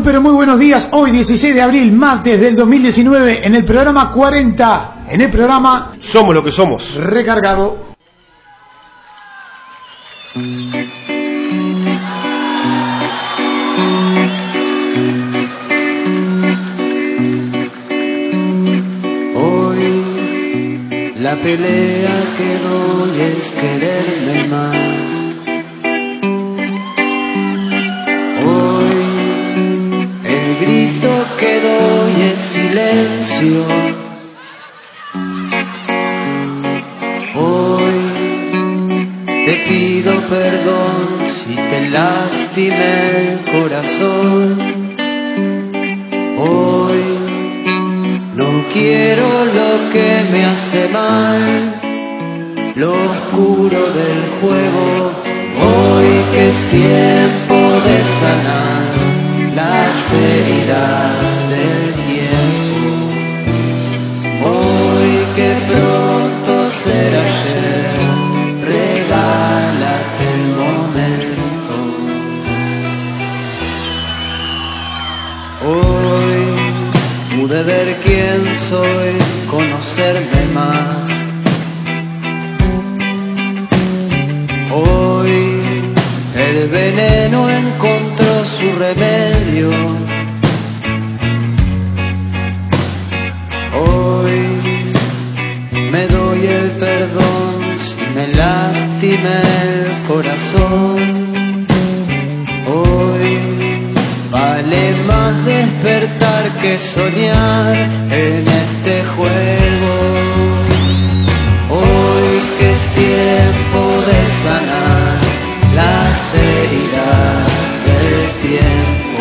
pero muy buenos días. Hoy 16 de abril, martes del 2019, en el programa 40, en el programa Somos lo que somos. Recargado. Hoy la pelea que doy es quererme más. El grito que doy es silencio. Hoy te pido perdón si te lastimé el corazón. Hoy no quiero lo que me hace mal, lo oscuro del juego. Hoy que es tiempo de sanar las heridas del tiempo. Hoy que pronto será ayer, regálate el momento. Hoy pude ver quién soy, conocerme más. Hoy el veneno encontró su remedio. Hoy me doy el perdón si me lastimé el corazón. Hoy vale más despertar que soñar en este juego. Hoy que es tiempo de sanar las heridas del tiempo.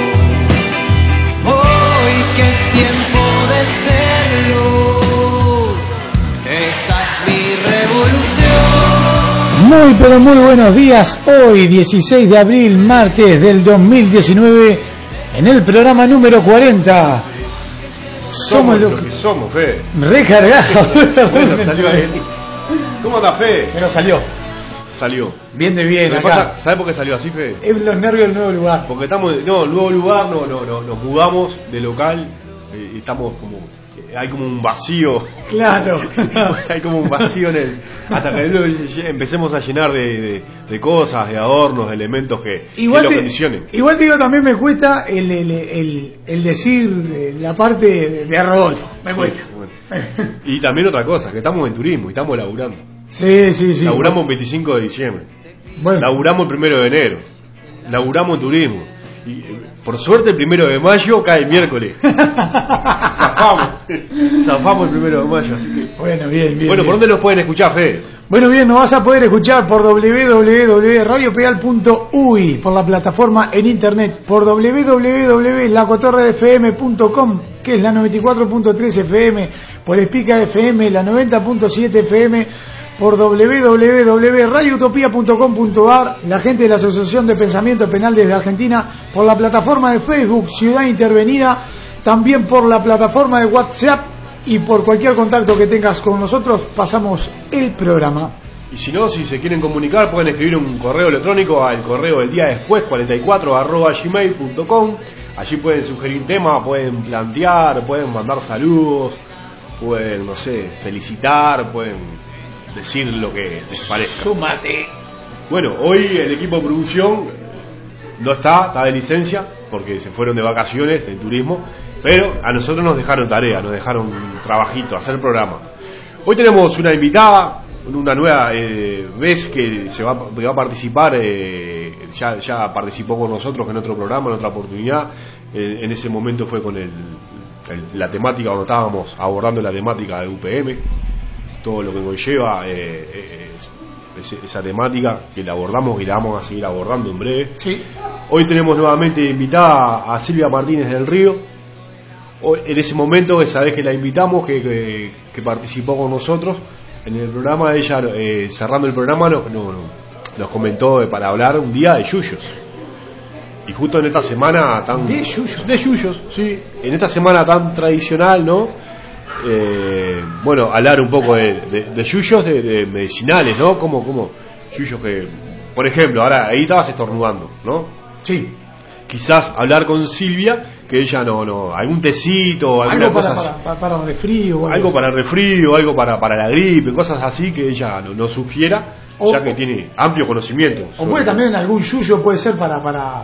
Hoy que es tiempo de ser luz, esa es mi revolución. Muy pero muy buenos días. Hoy 16 de abril, martes del 2019, en el programa número 40. Somos lo que somos, Fe. Recargado. Bueno, salió ahí. ¿Cómo anda, Fe? Pero salió. Salió. Bien de bien acá. Pasa, ¿sabes por qué salió así, Fe? Es los nervios del nuevo lugar. Porque estamos, nuevo lugar, nos mudamos de local y estamos como, hay como un vacío. Claro. Hay como un vacío en el, hasta que empecemos a llenar de cosas, de adornos, de elementos que lo condicionen. Igual te digo, también me cuesta el decir la parte de Rodolfo. Me cuesta. Bueno. Y también otra cosa, que estamos en turismo y estamos laburando. Sí. Laburamos el 25 de diciembre. Bueno. Laburamos el 1 de enero. Laburamos turismo. Y por suerte el 1 de mayo cae el miércoles. Zafamos el 1 de mayo, así que. Bueno, bien. Bueno, ¿por dónde nos pueden escuchar, Fede? Bueno, bien, nos vas a poder escuchar por www.radiopeal.uy, por la plataforma en internet, por www.lacotorrefm.com, que es la 94.3 FM, por Espica FM, la 90.7 FM, por www.radioutopía.com.ar, la gente de la Asociación de Pensamiento Penal desde Argentina, por la plataforma de Facebook Ciudad Intervenida, también por la plataforma de WhatsApp, y por cualquier contacto que tengas con nosotros pasamos el programa. Y si no, si se quieren comunicar, pueden escribir un correo electrónico al correo del día después 44@gmail.com. Allí pueden sugerir temas, pueden plantear, pueden mandar saludos, pueden, no sé, felicitar, pueden decir lo que les parezca. Súmate. Bueno, hoy el equipo de producción no está de licencia porque se fueron de vacaciones de turismo, pero a nosotros nos dejaron tarea, nos dejaron un trabajito, hacer programa. Hoy tenemos una invitada, una nueva vez que va a participar, ya participó con nosotros en otro programa, en otra oportunidad. En ese momento fue con la temática, cuando estábamos abordando la temática de UPM, todo lo que conlleva esa temática, que la abordamos y la vamos a seguir abordando en breve. Sí. Hoy tenemos nuevamente invitada a Silvia Martínez del Río. En ese momento, esa vez que la invitamos, que participó con nosotros en el programa, ella cerrando el programa nos comentó para hablar un día de yuyos. Y justo en esta semana tan... ¿De yuyos? De yuyos, sí. En esta semana tan tradicional, ¿no? Bueno, hablar un poco de yuyos de medicinales, ¿no? Como yuyos que... Por ejemplo, ahora ahí estabas estornudando, ¿no? Sí. quizás hablar con Silvia, que ella no algún tecito, alguna algo cosa para resfrío, algo para resfrío, algo para la gripe, cosas así que ella nos sugiera, ya que tiene amplio conocimiento. O puede también algún yuyo, puede ser para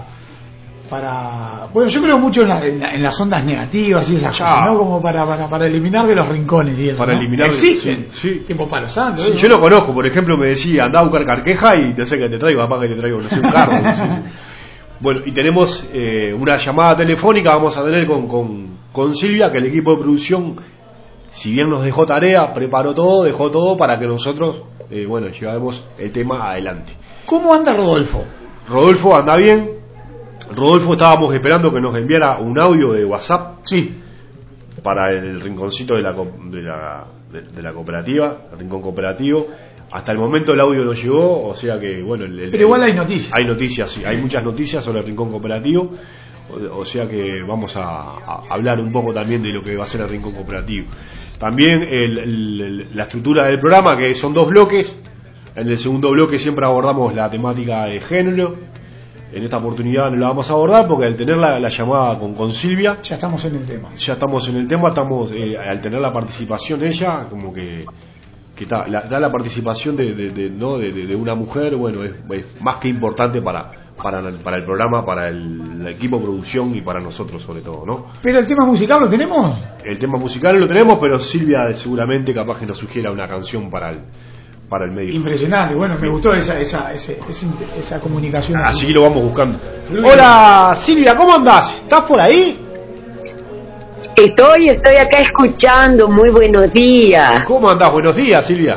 bueno, yo creo mucho en las ondas negativas y esas cosas, ¿no? Como para eliminar de los rincones y eso. Para ¿no? eliminar, existen, sí. tipo Palo Santo. Sí, yo lo conozco, por ejemplo, me decía, andá a buscar carqueja y te sé que te traigo, papá, que te traigo, no sé, un carro. Sí. Bueno, y tenemos una llamada telefónica, vamos a tener con Silvia, que el equipo de producción, si bien nos dejó tarea, preparó todo, dejó todo para que nosotros, llevemos el tema adelante. ¿Cómo anda Rodolfo? Rodolfo anda bien. Rodolfo estábamos esperando que nos enviara un audio de WhatsApp, sí, para el rinconcito de la cooperativa, el rincón cooperativo. Hasta el momento el audio no llegó, o sea que bueno, pero igual hay noticias. Hay noticias, sí, hay muchas noticias sobre el rincón cooperativo, o sea que vamos a hablar un poco también de lo que va a ser el rincón cooperativo. También la estructura del programa, que son 2 bloques. En el segundo bloque siempre abordamos la temática de género. En esta oportunidad no la vamos a abordar porque al tener la llamada con Silvia, ya estamos en el tema. Estamos al tener la participación ella, como que da la participación de una mujer, bueno, es más que importante para el programa, para el equipo de producción y para nosotros sobre todo, ¿no? Pero el tema musical lo tenemos. El tema musical lo tenemos, pero Silvia seguramente capaz que nos sugiera una canción para el medio. Impresionante, bueno, me gustó esa comunicación. Así lo vamos buscando. Hola Silvia, ¿cómo andás? ¿Estás por ahí? Estoy acá escuchando, muy buenos días. ¿Cómo andás? Buenos días, Silvia.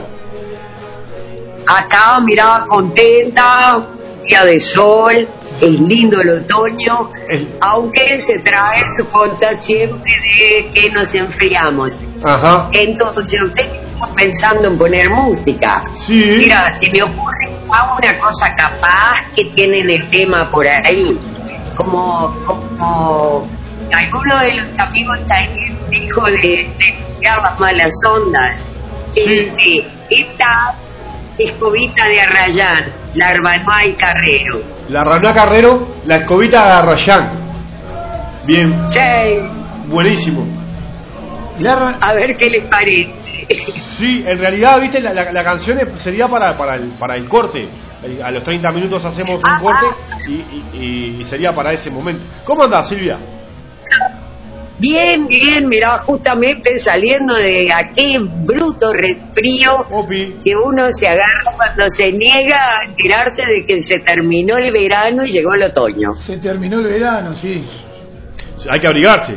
Acá, mirá, contenta, día de sol, es lindo el otoño, aunque se trae su conta siempre de que nos enfriamos. Ajá. Entonces, pensando en poner música. Sí. Mira, si me ocurre una cosa capaz que tienen el tema por ahí, como alguno de los amigos también dijo de limpiar las malas ondas. Sí. Esta escobita de Arrayán, la Arbanoa y Carrero. La Arbanoa Carrero, la escobita de Arrayán. Bien. Sí. Buenísimo. A ver qué les parece. Sí, en realidad, viste, la canción sería para el corte. A los 30 minutos hacemos un corte y sería para ese momento. ¿Cómo andás, Silvia? Bien, mirá, justamente saliendo de aquel bruto resfrío que uno se agarra cuando se niega a enterarse de que se terminó el verano y llegó el otoño. Se terminó el verano, sí. Hay que abrigarse.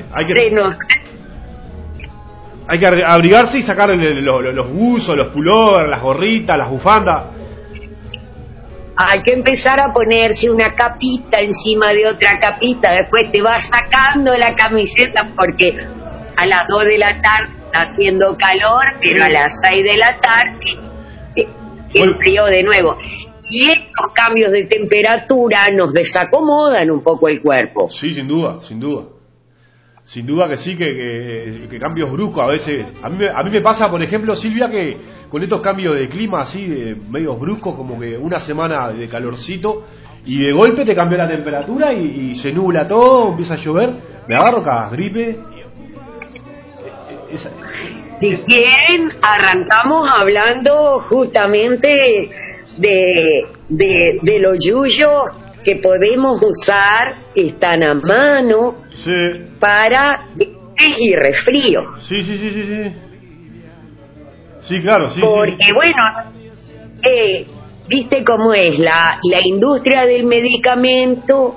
Hay que abrigarse y sacar los buzos, los pullovers, las gorritas, las bufandas. Hay que empezar a ponerse una capita encima de otra capita. Después te vas sacando la camiseta porque a las 2 de la tarde está haciendo calor, pero a las 6 de la tarde el frío de nuevo. Y estos cambios de temperatura nos desacomodan un poco el cuerpo. Sí, sin duda. Sin duda que sí, que cambios bruscos a veces. A mí me pasa, por ejemplo, Silvia, que con estos cambios de clima así, de medios bruscos, como que una semana de calorcito y de golpe te cambia la temperatura y se nubla todo, empieza a llover, me agarro cada gripe. Si quieren, arrancamos hablando justamente de los yuyos que podemos usar, que están a mano. Sí. Para y resfrío. Sí. Sí, claro, sí. Porque bueno, viste cómo es la industria del medicamento,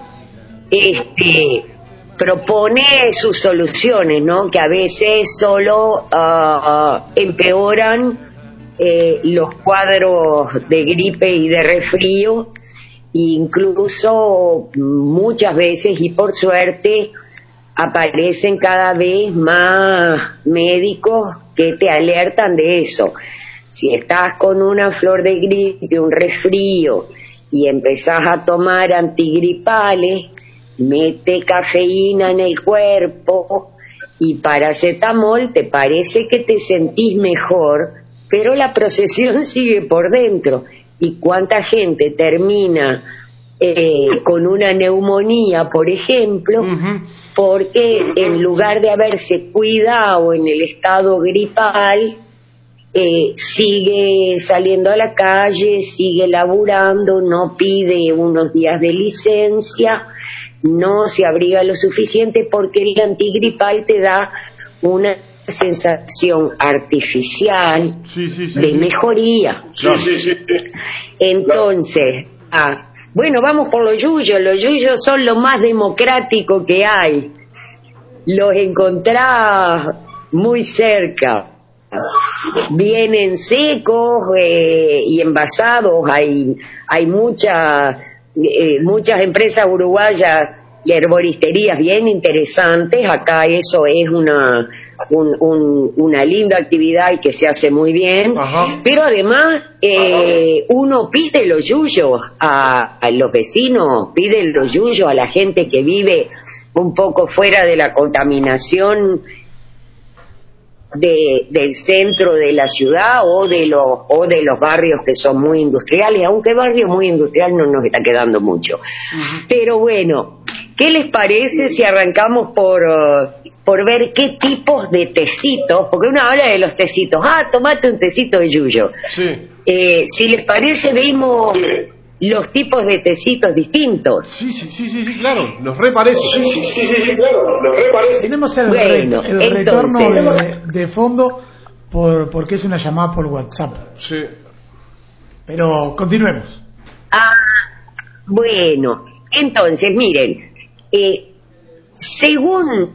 propone sus soluciones, ¿no? Que a veces solo empeoran los cuadros de gripe y de resfrío, incluso muchas veces y por suerte aparecen cada vez más médicos que te alertan de eso. Si estás con una flor de gripe, un resfrío, y empezás a tomar antigripales, mete cafeína en el cuerpo y paracetamol, te parece que te sentís mejor, pero la procesión sigue por dentro. ¿Y cuánta gente termina con una neumonía, por ejemplo, porque en lugar de haberse cuidado en el estado gripal, sigue saliendo a la calle, sigue laburando, no pide unos días de licencia, no se abriga lo suficiente porque el antigripal te da una sensación artificial de mejoría. Entonces, bueno, vamos por los yuyos son lo más democrático que hay, los encontrás muy cerca. Vienen secos y envasados. Hay muchas empresas uruguayas de herboristerías bien interesantes. Acá eso es una linda actividad y que se hace muy bien. Pero además uno pide los yuyos a los vecinos, pide los yuyos a la gente que vive un poco fuera de la contaminación del centro de la ciudad o de los barrios que son muy industriales, aunque barrio muy industrial no nos está quedando mucho. Pero bueno, ¿qué les parece si arrancamos por ver qué tipos de tecitos? Porque uno habla de los tecitos, tomate un tecito de yuyo. Si les parece, vemos los tipos de tecitos distintos. Sí, claro, nos reparece. Tenemos el retorno de fondo porque es una llamada por WhatsApp. Pero continuemos. Bueno, entonces miren, según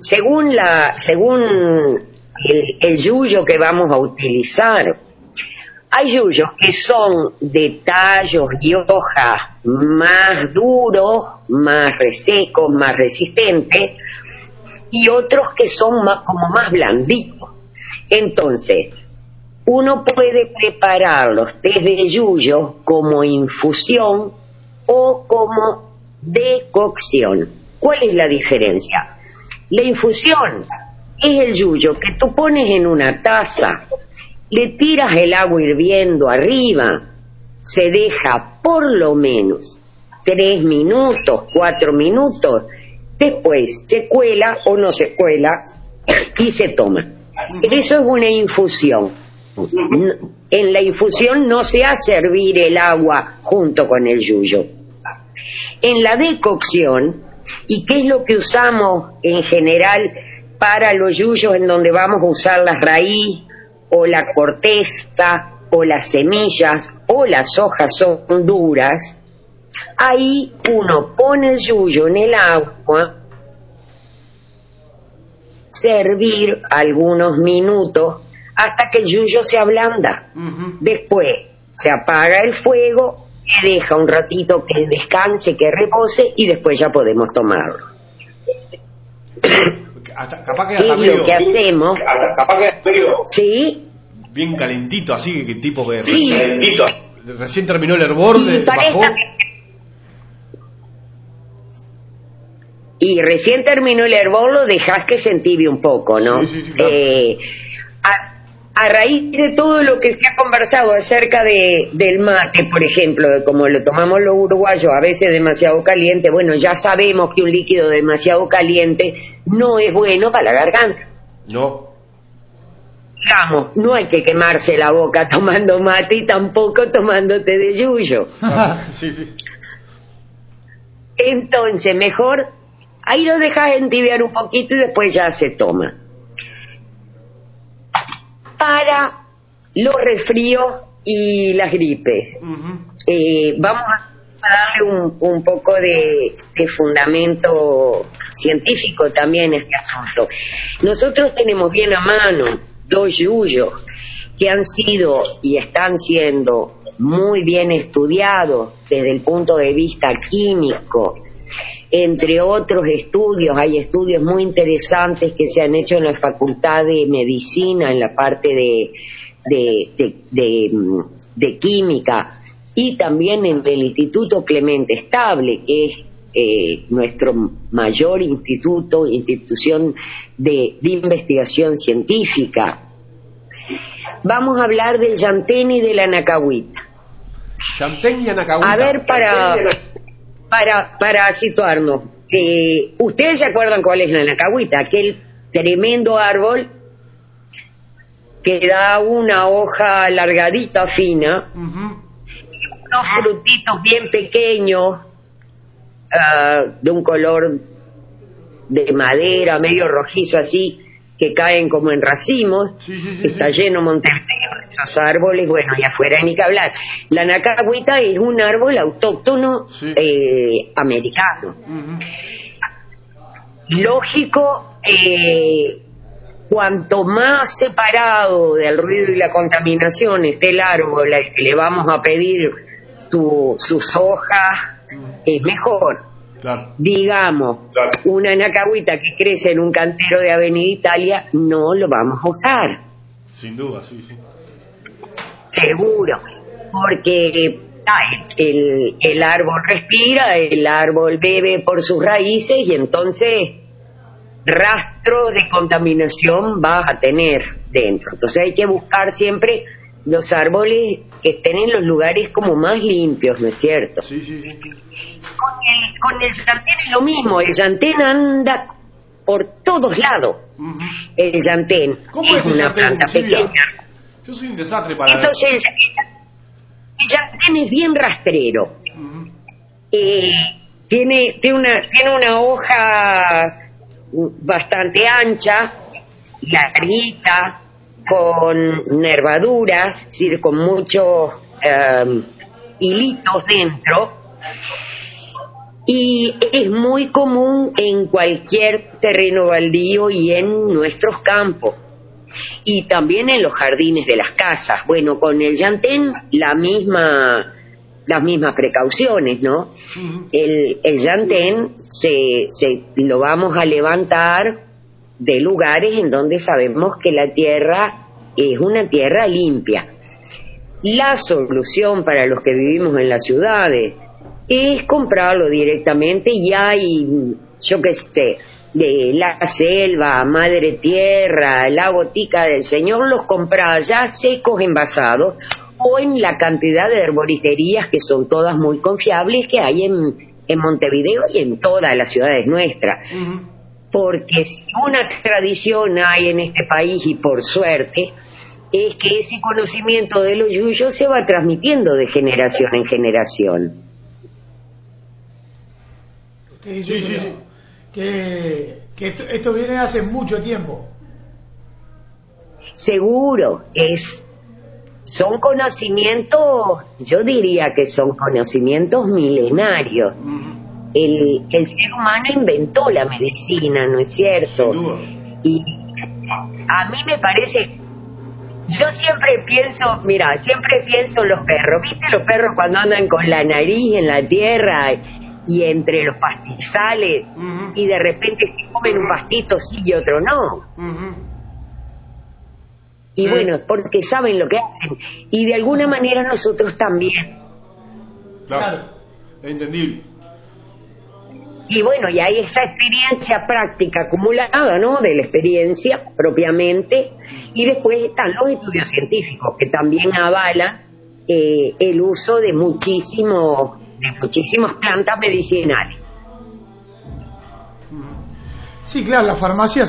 el yuyo que vamos a utilizar, hay yuyos que son de tallos y hojas más duros, más resecos, más resistentes, y otros que son como más blanditos. Entonces, uno puede preparar los tés de yuyo como infusión o como decocción. ¿Cuál es la diferencia? La infusión es el yuyo que tú pones en una taza, le tiras el agua hirviendo arriba, se deja por lo menos 3 minutos, 4 minutos, después se cuela o no se cuela y se toma. Eso es una infusión. En la infusión no se hace hervir el agua junto con el yuyo. En la decocción, ¿y qué es lo que usamos en general para los yuyos en donde vamos a usar la raíz o la corteza o las semillas o las hojas son duras? Ahí uno pone el yuyo en el agua, servir algunos minutos hasta que el yuyo se ablanda. Después se apaga el fuego, se deja un ratito que descanse, que repose y después ya podemos tomarlo. Capaz que ¿Qué es lo que hacemos? Sí. Bien calentito, así que tipo que sí. Recién terminó el hervor, bajó. Y recién terminó el hervor, lo dejás que se entibie un poco, ¿no? Sí, claro. A raíz de todo lo que se ha conversado acerca del mate, por ejemplo, de cómo lo tomamos los uruguayos, a veces demasiado caliente, bueno, ya sabemos que un líquido demasiado caliente no es bueno para la garganta. No. Digamos, no hay que quemarse la boca tomando mate y tampoco tomando té de yuyo. Sí. Entonces, mejor ahí lo dejas entibiar un poquito y después ya se toma. Para los resfríos y las gripes, vamos a darle un poco de fundamento científico también a este asunto. Nosotros tenemos bien a mano 2 yuyos que han sido y están siendo muy bien estudiados desde el punto de vista químico. Entre otros estudios, hay estudios muy interesantes que se han hecho en la Facultad de Medicina, en la parte de Química, y también en el Instituto Clemente Estable, que es nuestro mayor institución de investigación científica. Vamos a hablar del llantén y de la anacahuita. Llantén y anacahuita. A ver, para situarnos, ¿ustedes se acuerdan cuál es la nacahuita? Aquel tremendo árbol que da una hoja alargadita, fina, unos frutitos bien pequeños, de un color de madera, medio rojizo así, que caen como en racimos. Está lleno Montevideo de esos árboles. Bueno, y afuera ni que hablar. La nacahuita es un árbol autóctono americano. Lógico, cuanto más separado del ruido y la contaminación esté el árbol al que le vamos a pedir sus hojas, es mejor. Claro. Digamos, una nacahuita que crece en un cantero de Avenida Italia, no lo vamos a usar. Sin duda, sí. Seguro, porque el árbol respira, el árbol bebe por sus raíces y entonces rastro de contaminación vas a tener dentro. Entonces hay que buscar siempre los árboles que estén en los lugares como más limpios, ¿no es cierto? Sí. Con el llantén es lo mismo. El llantén anda por todos lados. El llantén es una planta pequeña. Yo soy un desastre para... Entonces el llantén es bien rastrero. Tiene una hoja bastante ancha, larguita, con nervaduras, es decir, con muchos hilitos dentro, y es muy común en cualquier terreno baldío y en nuestros campos, y también en los jardines de las casas. Bueno, con el llantén las mismas precauciones, ¿no? El llantén lo vamos a levantar de lugares en donde sabemos que la tierra es una tierra limpia. La solución para los que vivimos en las ciudades es comprarlo directamente. Y hay, yo qué sé, de la selva, madre tierra, la botica del señor, los compras ya secos, envasados, o en la cantidad de herboristerías que son todas muy confiables que hay en Montevideo y en todas las ciudades nuestras. Porque si una tradición hay en este país, y por suerte, es que ese conocimiento de los yuyos se va transmitiendo de generación en generación. Usted dice que esto viene hace mucho tiempo. Seguro, son conocimientos, yo diría que son conocimientos milenarios. El ser humano inventó la medicina, ¿no es cierto? Y a mí me parece, yo siempre pienso en los perros. ¿Viste los perros cuando andan con la nariz en la tierra y entre los pastizales y de repente se comen un pastito sí y otro no? Y bueno, es porque saben lo que hacen. Y de alguna manera nosotros también. Claro, es entendible. Y bueno, y hay esa experiencia práctica acumulada, ¿no? De la experiencia propiamente. Y después están los estudios científicos que también avalan el uso de muchísimas plantas medicinales. Sí, claro, las farmacias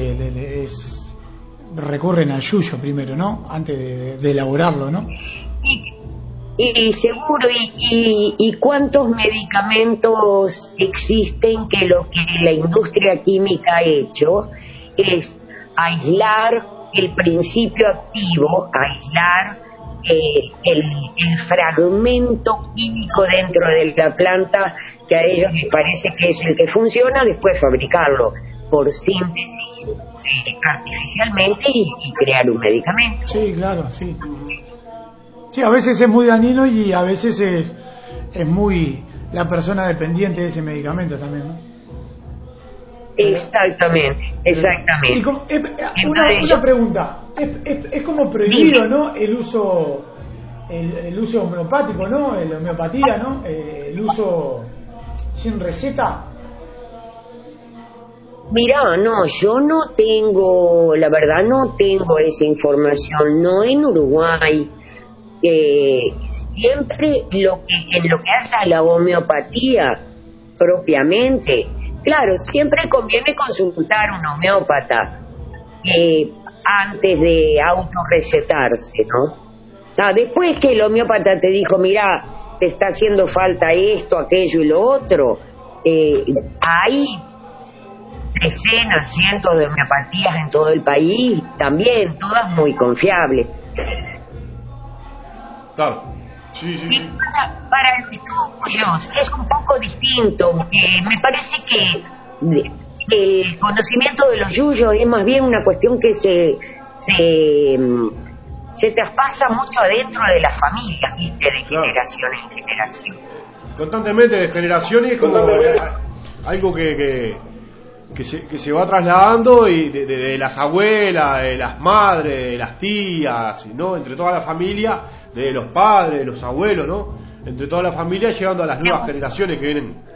recurren al yuyo primero, ¿no? Antes de elaborarlo, ¿no? Y seguro, y cuántos medicamentos existen que lo que la industria química ha hecho es aislar el principio activo, aislar el fragmento químico dentro de la planta que a ellos les parece que es el que funciona, después fabricarlo por síntesis artificialmente y crear un medicamento. Sí, claro, sí. Sí, a veces es muy dañino y a veces es muy la persona dependiente de ese medicamento también, ¿no? Exactamente. Y una pregunta, es como prohibido, ¿no? El uso homeopático, ¿no? La homeopatía, ¿no? El uso sin receta. Mirá, no, yo no tengo, la verdad no tengo esa información, no en Uruguay. siempre en lo que hace a la homeopatía propiamente, claro, siempre conviene consultar a un homeópata antes de autorrecetarse, ¿no? O sea, después que el homeópata te dijo, mira, te está haciendo falta esto, aquello y lo otro, hay decenas, cientos de homeopatías en todo el país, también, todas muy confiables. Claro. Sí, sí, Y sí. para los tuyos es un poco distinto. Me parece que el conocimiento de los yuyos es más bien una cuestión que se traspasa mucho adentro de las familias, ¿viste? De Claro. generación en generación. Constantemente de generaciones, como algo que se va trasladando y de las abuelas, de las madres, de las tías, ¿no? Entre toda la familia, de los padres, de los abuelos, ¿no? Entre toda la familia, llegando a las nuevas generaciones que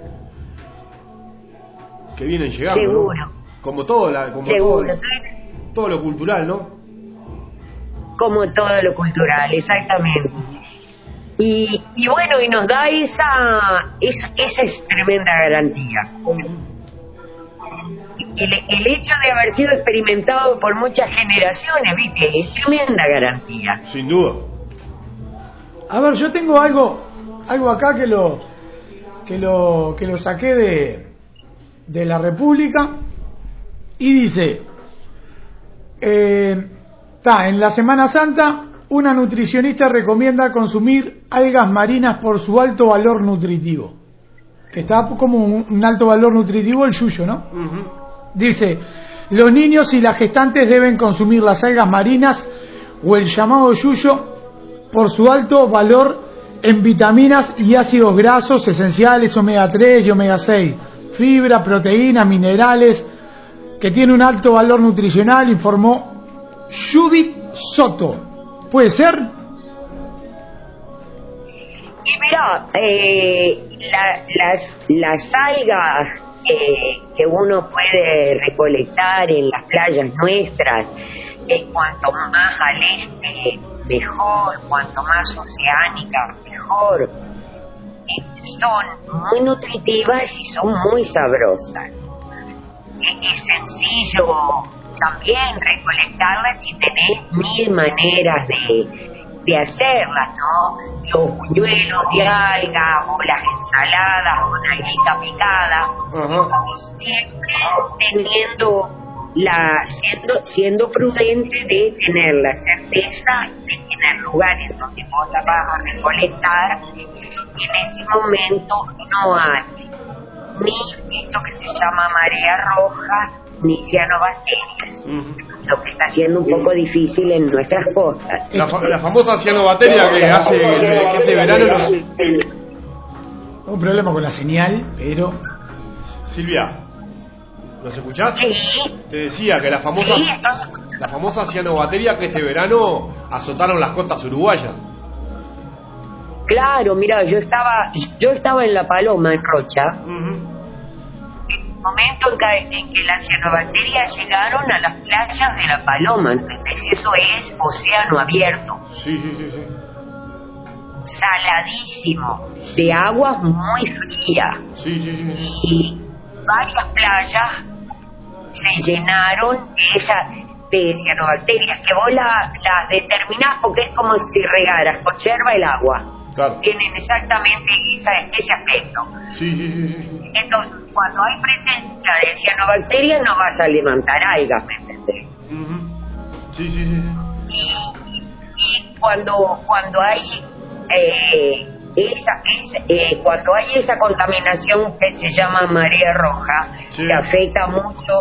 vienen llegando, Seguro. ¿no? Como todo, Seguro. todo lo cultural, ¿no? Como todo lo cultural, exactamente. Y bueno, y nos da esa es tremenda garantía. El hecho de haber sido experimentado por muchas generaciones, ¿viste? Es tremenda garantía. Sin duda. A ver, yo tengo algo acá que lo saqué de la República y dice, en la Semana Santa una nutricionista recomienda consumir algas marinas por su alto valor nutritivo. Está como un alto valor nutritivo el yuyo, ¿no? Uh-huh. Dice, los niños y las gestantes deben consumir las algas marinas o el llamado yuyo por su alto valor en vitaminas y ácidos grasos esenciales, omega 3 y omega 6, fibra, proteínas, minerales, que tiene un alto valor nutricional, informó Judith Soto. ¿Puede ser? Y mira, las algas que uno puede recolectar en las playas nuestras, cuanto más al este mejor, cuanto más oceánicas mejor, son muy nutritivas y son muy sabrosas. Es sencillo también recolectarlas y tener mil maneras de hacerlas, ¿no? Los buñuelos de alga o las ensaladas con alguita picada, Uh-huh. siempre siendo prudente de tener la certeza de que en el lugar en donde vos la vas a recolectar, en ese momento no hay ni esto que se llama marea roja, ni cianobacterias, lo que está siendo un poco difícil en nuestras costas. La famosa cianobacteria que hace que este verano Un problema con la señal, pero... Silvia, ¿nos escuchás? Sí, Te decía que la famosa cianobacteria que este verano azotaron las costas uruguayas. claro, mira, yo estaba en La Paloma, en Rocha, Uh-huh. momento en que las cianobacterias llegaron a las playas de La Paloma, ¿entendés? Eso es océano abierto, Sí, sí, sí, sí. saladísimo, de aguas muy frías, Sí, sí, sí. y varias playas se llenaron de cianobacterias, que vos las determinás porque es como si regaras con yerba el agua. Claro. Tienen exactamente ese aspecto. Sí, sí, sí, sí. Entonces, cuando hay presencia de cianobacterias no vas a levantar algas, ¿me entendés? Uh-huh. Sí, sí, sí. Y cuando hay esa contaminación que se llama marea roja, Sí. que afecta mucho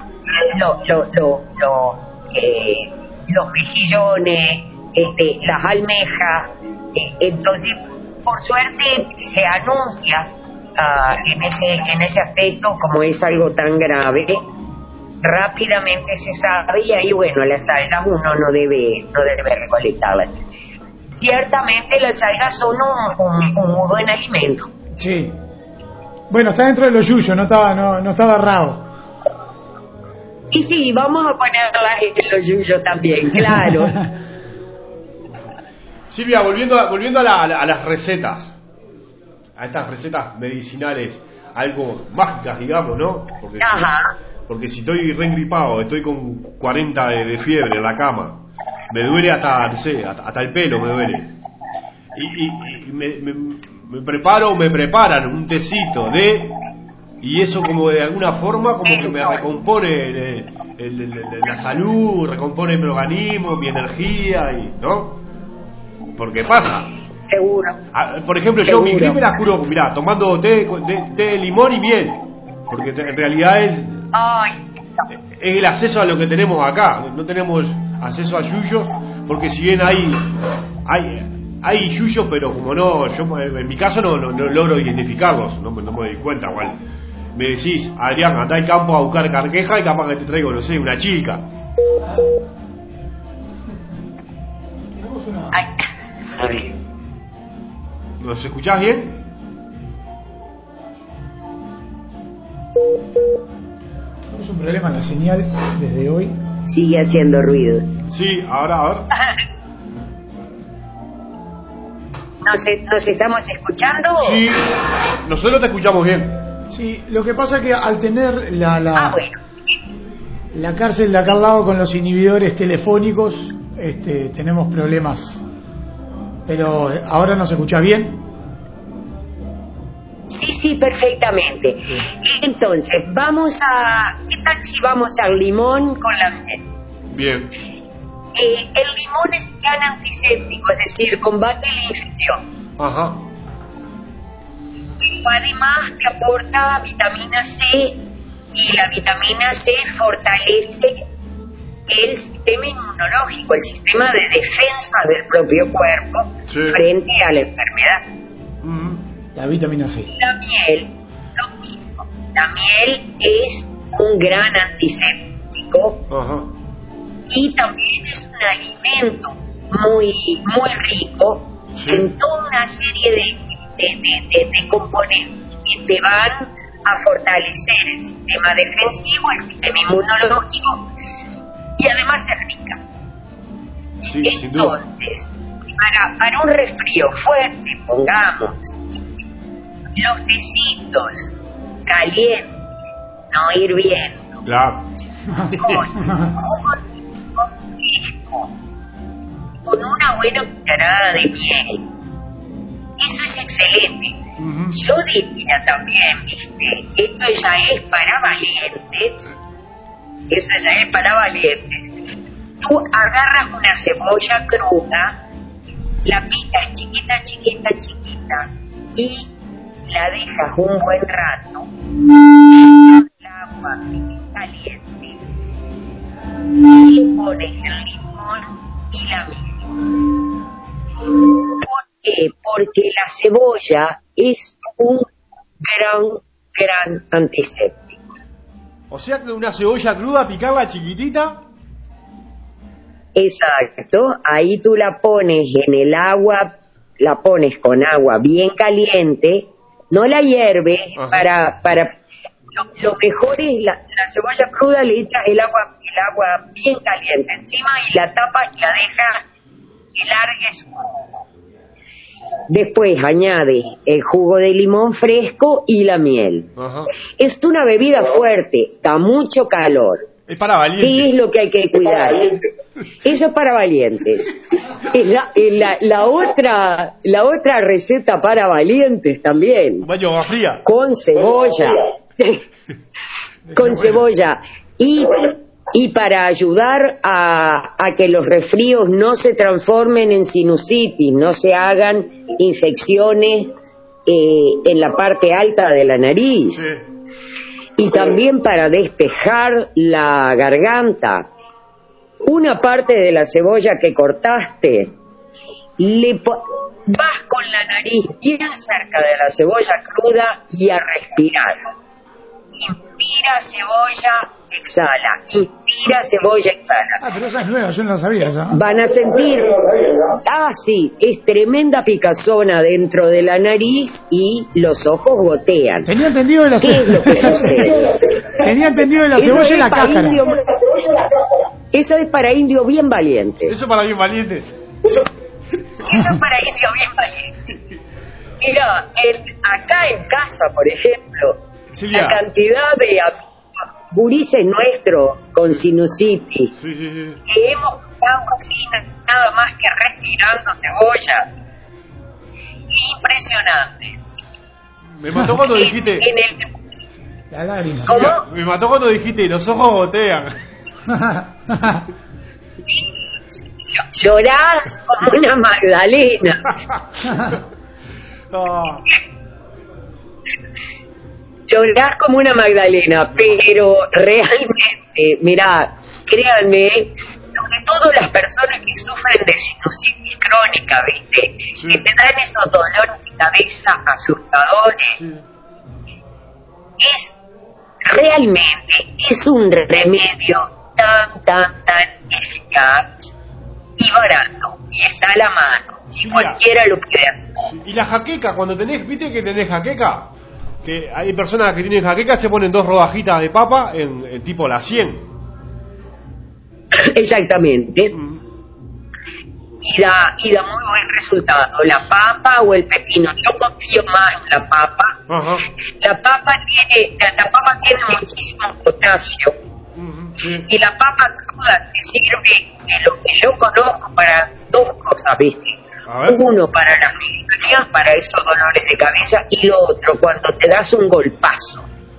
los mejillones, las almejas, entonces por suerte se anuncia en ese aspecto, como es algo tan grave, rápidamente se sabe, y ahí bueno, las algas uno no debe recolectarlas. Ciertamente las algas son un muy buen alimento. Sí. Bueno, está dentro de los yuyos, no estaba raro. Y sí, vamos a ponerlas en los yuyos también, claro. Silvia, volviendo a las recetas, a estas recetas medicinales, algo mágicas, digamos, ¿no? Porque si estoy reengripado, estoy con 40 de fiebre en la cama, me duele hasta, no sé, hasta el pelo me duele. Y me preparan un tecito y eso como de alguna forma como que me recompone la salud, recompone mi organismo, mi energía, ¿no? Porque pasa. Seguro. Por ejemplo, Seguro. yo mi gripe la curo, mirá, tomando té de limón y miel, porque en realidad es el acceso a lo que tenemos acá. No tenemos acceso a yuyos, porque si bien hay yuyos, pero como no, yo en mi caso no logro identificarlos, no me doy cuenta. Igual me decís, Adrián, anda al campo a buscar carqueja y capaz que te traigo, no sé, una chica. A ver. ¿Nos escuchás bien? Tenemos un problema en la señal desde hoy. Sigue haciendo ruido. Sí, ahora. ¿Nos estamos escuchando? Sí, nosotros te escuchamos bien. Sí, lo que pasa es que al tener Bueno. la cárcel de acá al lado con los inhibidores telefónicos, tenemos problemas. Pero ahora nos escuchás bien. Sí, perfectamente. Entonces, ¿qué tal si vamos al limón con la miel? Bien. El limón es un gran antiséptico, es decir, combate la infección. Ajá. Además, te aporta vitamina C y la vitamina C fortalece el sistema inmunológico, el sistema de defensa del propio cuerpo frente a la enfermedad. La vitamina C. La miel, lo mismo. La miel es un gran antiséptico. Ajá. Y también es un alimento muy rico en toda una serie de componentes que te van a fortalecer el sistema defensivo, el sistema inmunológico, y además es rica. Sí, entonces, para un resfrío fuerte, pongamos los tecitos calientes, no hirviendo, claro, con una buena cucharada de miel, eso es excelente. Yo diría también, ¿viste? Esto ya es para valientes. Eso ya es para valientes. Tú agarras una cebolla cruda, la picas chiquita y la dejas un buen rato en el agua caliente y le pones el limón y la miel. ¿Por qué? Porque la cebolla es un gran antiséptico. O sea que una cebolla cruda, picarla chiquitita. Exacto, ahí tú la pones en el agua, la pones con agua bien caliente, no la hierves. Lo mejor es la cebolla cruda, le echas el agua bien caliente encima y la tapas y la dejas que largue su jugo. Después añades el jugo de limón fresco y la miel. Ajá. Es una bebida fuerte, da mucho calor. Es para valientes. ¿Qué es lo que hay que cuidar? Eso es para valientes. La otra receta para valientes también. Un baño de agua fría. Con cebolla. Con cebolla. Y para ayudar a que los resfríos no se transformen en sinusitis, no se hagan infecciones en la parte alta de la nariz. Sí. Y también para despejar la garganta. Una parte de la cebolla que cortaste, vas con la nariz bien cerca de la cebolla cruda y a respirar. Inspira cebolla, exhala. Inspira cebolla, exhala. Pero esa es nueva, yo no la sabía esa. Van a sentir, sí, es tremenda picazona dentro de la nariz y los ojos gotean. Tenía entendido de la ¿Qué es lo que sucede? Tenía entendido de la cebolla y la cáscara. Eso es para indios bien valientes. Eso para bien valientes. Eso para indio bien valiente. Mira, acá en casa, por ejemplo, Silvia. la cantidad de gurises nuestros con sinusitis que hemos estado así nada más que respirando cebolla. Impresionante. Me mató cuando dijiste. La lágrima. ¿Cómo? Me mató cuando dijiste, los ojos gotean. Llorás como una Magdalena. Ah. Llorás como una Magdalena, pero realmente, mirá, créanme, sobre todo las personas que sufren de sinusitis crónica, ¿viste? Sí. Que te dan esos dolores de cabeza asustadores. Sí. Realmente es un remedio tan eficaz y barato, y está a la mano, y Silvia. cualquiera lo puede hacer. Y la jaqueca, cuando tenés, ¿viste que tenés jaqueca? Que hay personas que tienen jaqueca, se ponen 2 rodajitas de papa en tipo la 100. Exactamente. Y da muy buen resultado, la papa o el pepino. Yo confío más en la papa. Ajá. La papa tiene muchísimo potasio. Sí. Y la papa cruda te sirve, de lo que yo conozco, para 2 cosas, ¿viste? A ver. Uno, para las migrañas, para esos dolores de cabeza, y lo otro, cuando te das un golpazo.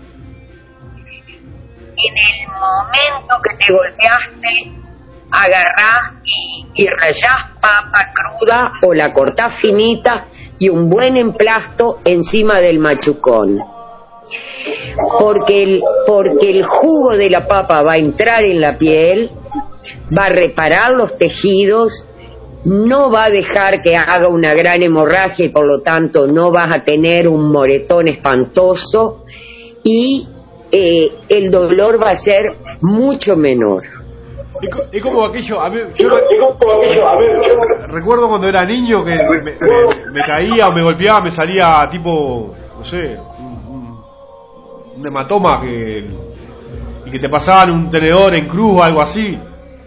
En el momento que te golpeaste, agarrás y rayás papa cruda o la cortás finita y un buen emplasto encima del machucón. Porque el jugo de la papa va a entrar en la piel, va a reparar los tejidos, no va a dejar que haga una gran hemorragia y por lo tanto no vas a tener un moretón espantoso y el dolor va a ser mucho menor. Es como aquello, yo recuerdo cuando era niño que me caía o me golpeaba, me salía tipo, no sé, un hematoma y que te pasaban un tenedor en cruz o algo así.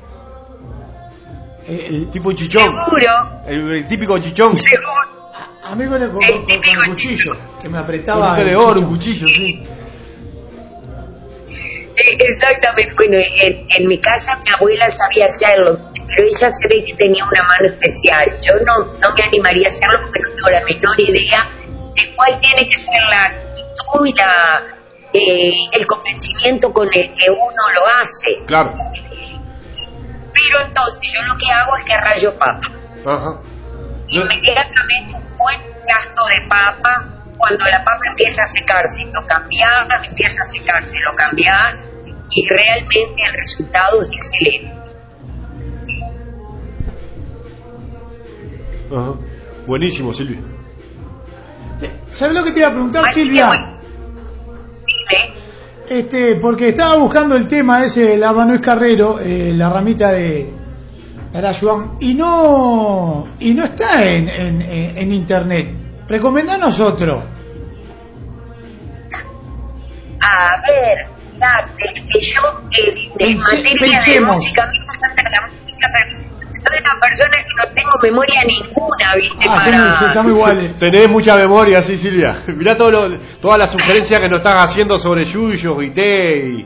Tipo un chichón. Seguro. El típico chichón. Seguro. A mí con el cuchillo, que me apretaba. Un tenedor, un cuchillo, sí. Exactamente. Bueno, en mi casa mi abuela sabía hacerlo, pero ella se ve que tenía una mano especial. Yo no me animaría a hacerlo porque no tengo la menor idea de cuál tiene que ser la actitud y el convencimiento con el que uno lo hace. Claro. Pero entonces yo lo que hago es que rayo papa. Ajá. Inmediatamente un buen plasto de papa. Cuando la papa empieza a secarse, lo cambiás, empieza a secarse, lo cambiás, y realmente el resultado es excelente. Ajá. Buenísimo, Silvia. ¿Sabes lo que te iba a preguntar, Silvia? Dime. Porque estaba buscando el tema ese, el Manuel Carrero, la ramita de Arayuan, y no está en internet. Recomendanos otro. A ver, que yo en materia de música, a mí me encanta la música, pero soy una persona que no tengo memoria ninguna, ¿viste? Sí, estamos iguales. Tenés mucha memoria, sí, Silvia. Mirá todas las sugerencias que nos están haciendo sobre Yuyo, Guité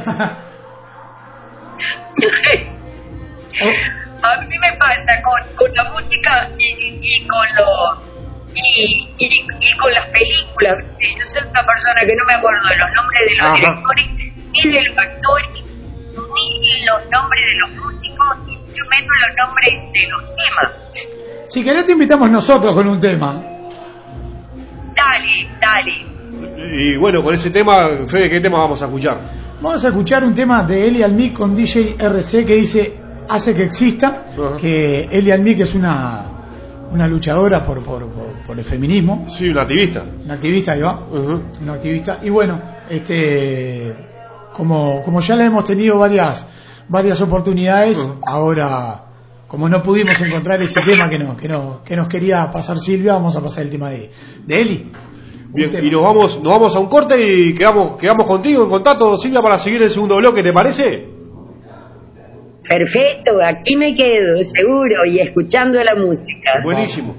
A mí me pasa con la música y con las películas. Yo soy una persona que no me acuerdo de los nombres de los directores, ni de los actores, ni los nombres de los músicos, ni mucho menos los nombres de los temas. Si querés te invitamos nosotros con un tema. Dale. Y bueno, con ese tema, Fede, ¿qué tema vamos a escuchar? Vamos a escuchar un tema de Eli Almic con DJ RC que dice Hace que exista. Que Eli Almic es una luchadora por el feminismo. Sí, una activista. Una activista, ahí va. Una activista. Y bueno, como ya le hemos tenido varias oportunidades, ahora, como no pudimos encontrar ese tema que nos quería pasar Silvia, vamos a pasar el tema de Eli. Bien, y nos vamos a un corte y quedamos contigo en contacto, Silvia, para seguir el segundo bloque, ¿te parece? Perfecto, aquí me quedo, seguro, y escuchando la música. Buenísimo.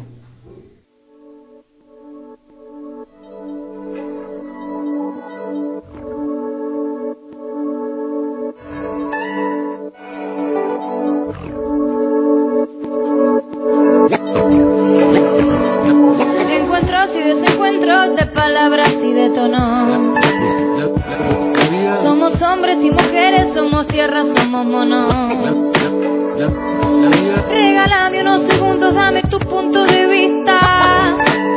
Encuentros y desencuentros de palabras y de tono. Somos hombres y mujeres, somos tierra, somos monos. Regálame unos segundos, dame tu punto de vista.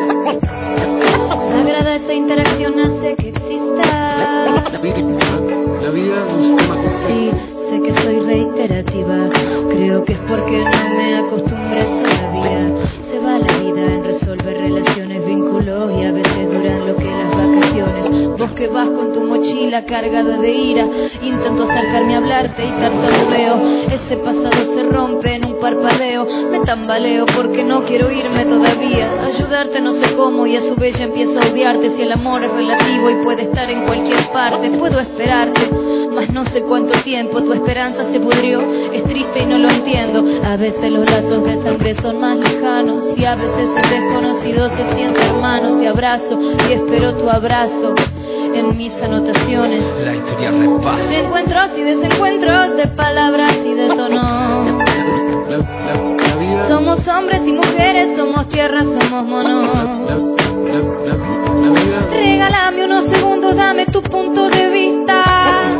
Sagrada esa interacción hace que exista. La vida es un sistema complejo. Sí, sé que soy reiterativa. Creo que es porque no me acostumbré todavía. Se va la vida en resolver relaciones, vínculos, y a veces duran lo que las vacaciones. Vos que vas con tu mochila cargada de ira, intento acercarme a hablarte y tartamudeo. Ese pasado se rompe en un parpadeo. Me tambaleo porque no quiero irme todavía. Ayudarte no sé cómo y a su vez ya empiezo a odiarte. Si el amor es relativo y puede estar en cualquier parte, puedo esperarte, mas no sé cuánto tiempo. Tu esperanza se pudrió, es triste y no lo entiendo. A veces los lazos de sangre son más lejanos y a veces el desconocido se siente hermano. Te abrazo y espero tu abrazo en mis anotaciones. La historia repasa. De encuentros y desencuentros, de palabras y de tono. La vida. Somos hombres y mujeres, somos tierra, somos monos. La vida. Regálame unos segundos, dame tu punto de vista.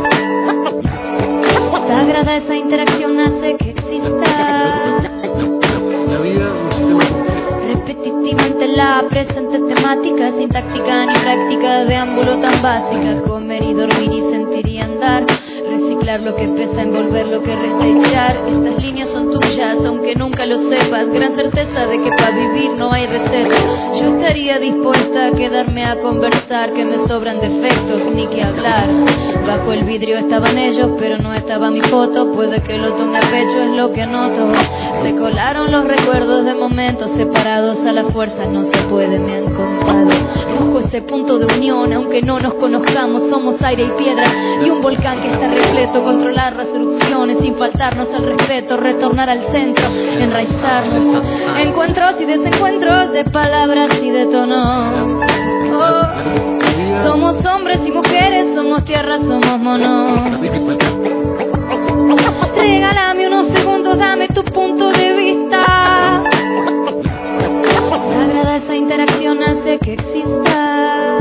Sagrada esa interacción hace que exista. La vida es un sistema complejo. Repetitiva ante la presente temática, sin táctica ni práctica, deámbulo tan básica. Comer y dormir y sentir y andar, reciclar lo que pesa, envolver lo que resta y tirar. Estas líneas son tuyas, aunque nunca lo sepas. Gran certeza de que para vivir no hay receta. Yo estaría dispuesta a quedarme a conversar, que me sobran defectos ni que hablar. Bajo el vidrio estaban ellos, pero no estaba mi foto. Puede que lo tome a pecho, es lo que anoto. Se colaron los recuerdos de momentos separados a la fuerza, no se puede, me han contado. Busco ese punto de unión, aunque no nos conozcamos. Somos aire y piedra y un volcán que está repleto. Controlar las erupciones sin faltarnos al respeto. Retornar al centro, enraizarnos. Encuentros y desencuentros de palabras y de tono. Oh. Somos hombres y mujeres, somos tierra, somos monos. Regálame unos segundos, dame tu punto de vista. Sagrada esa interacción hace que exista.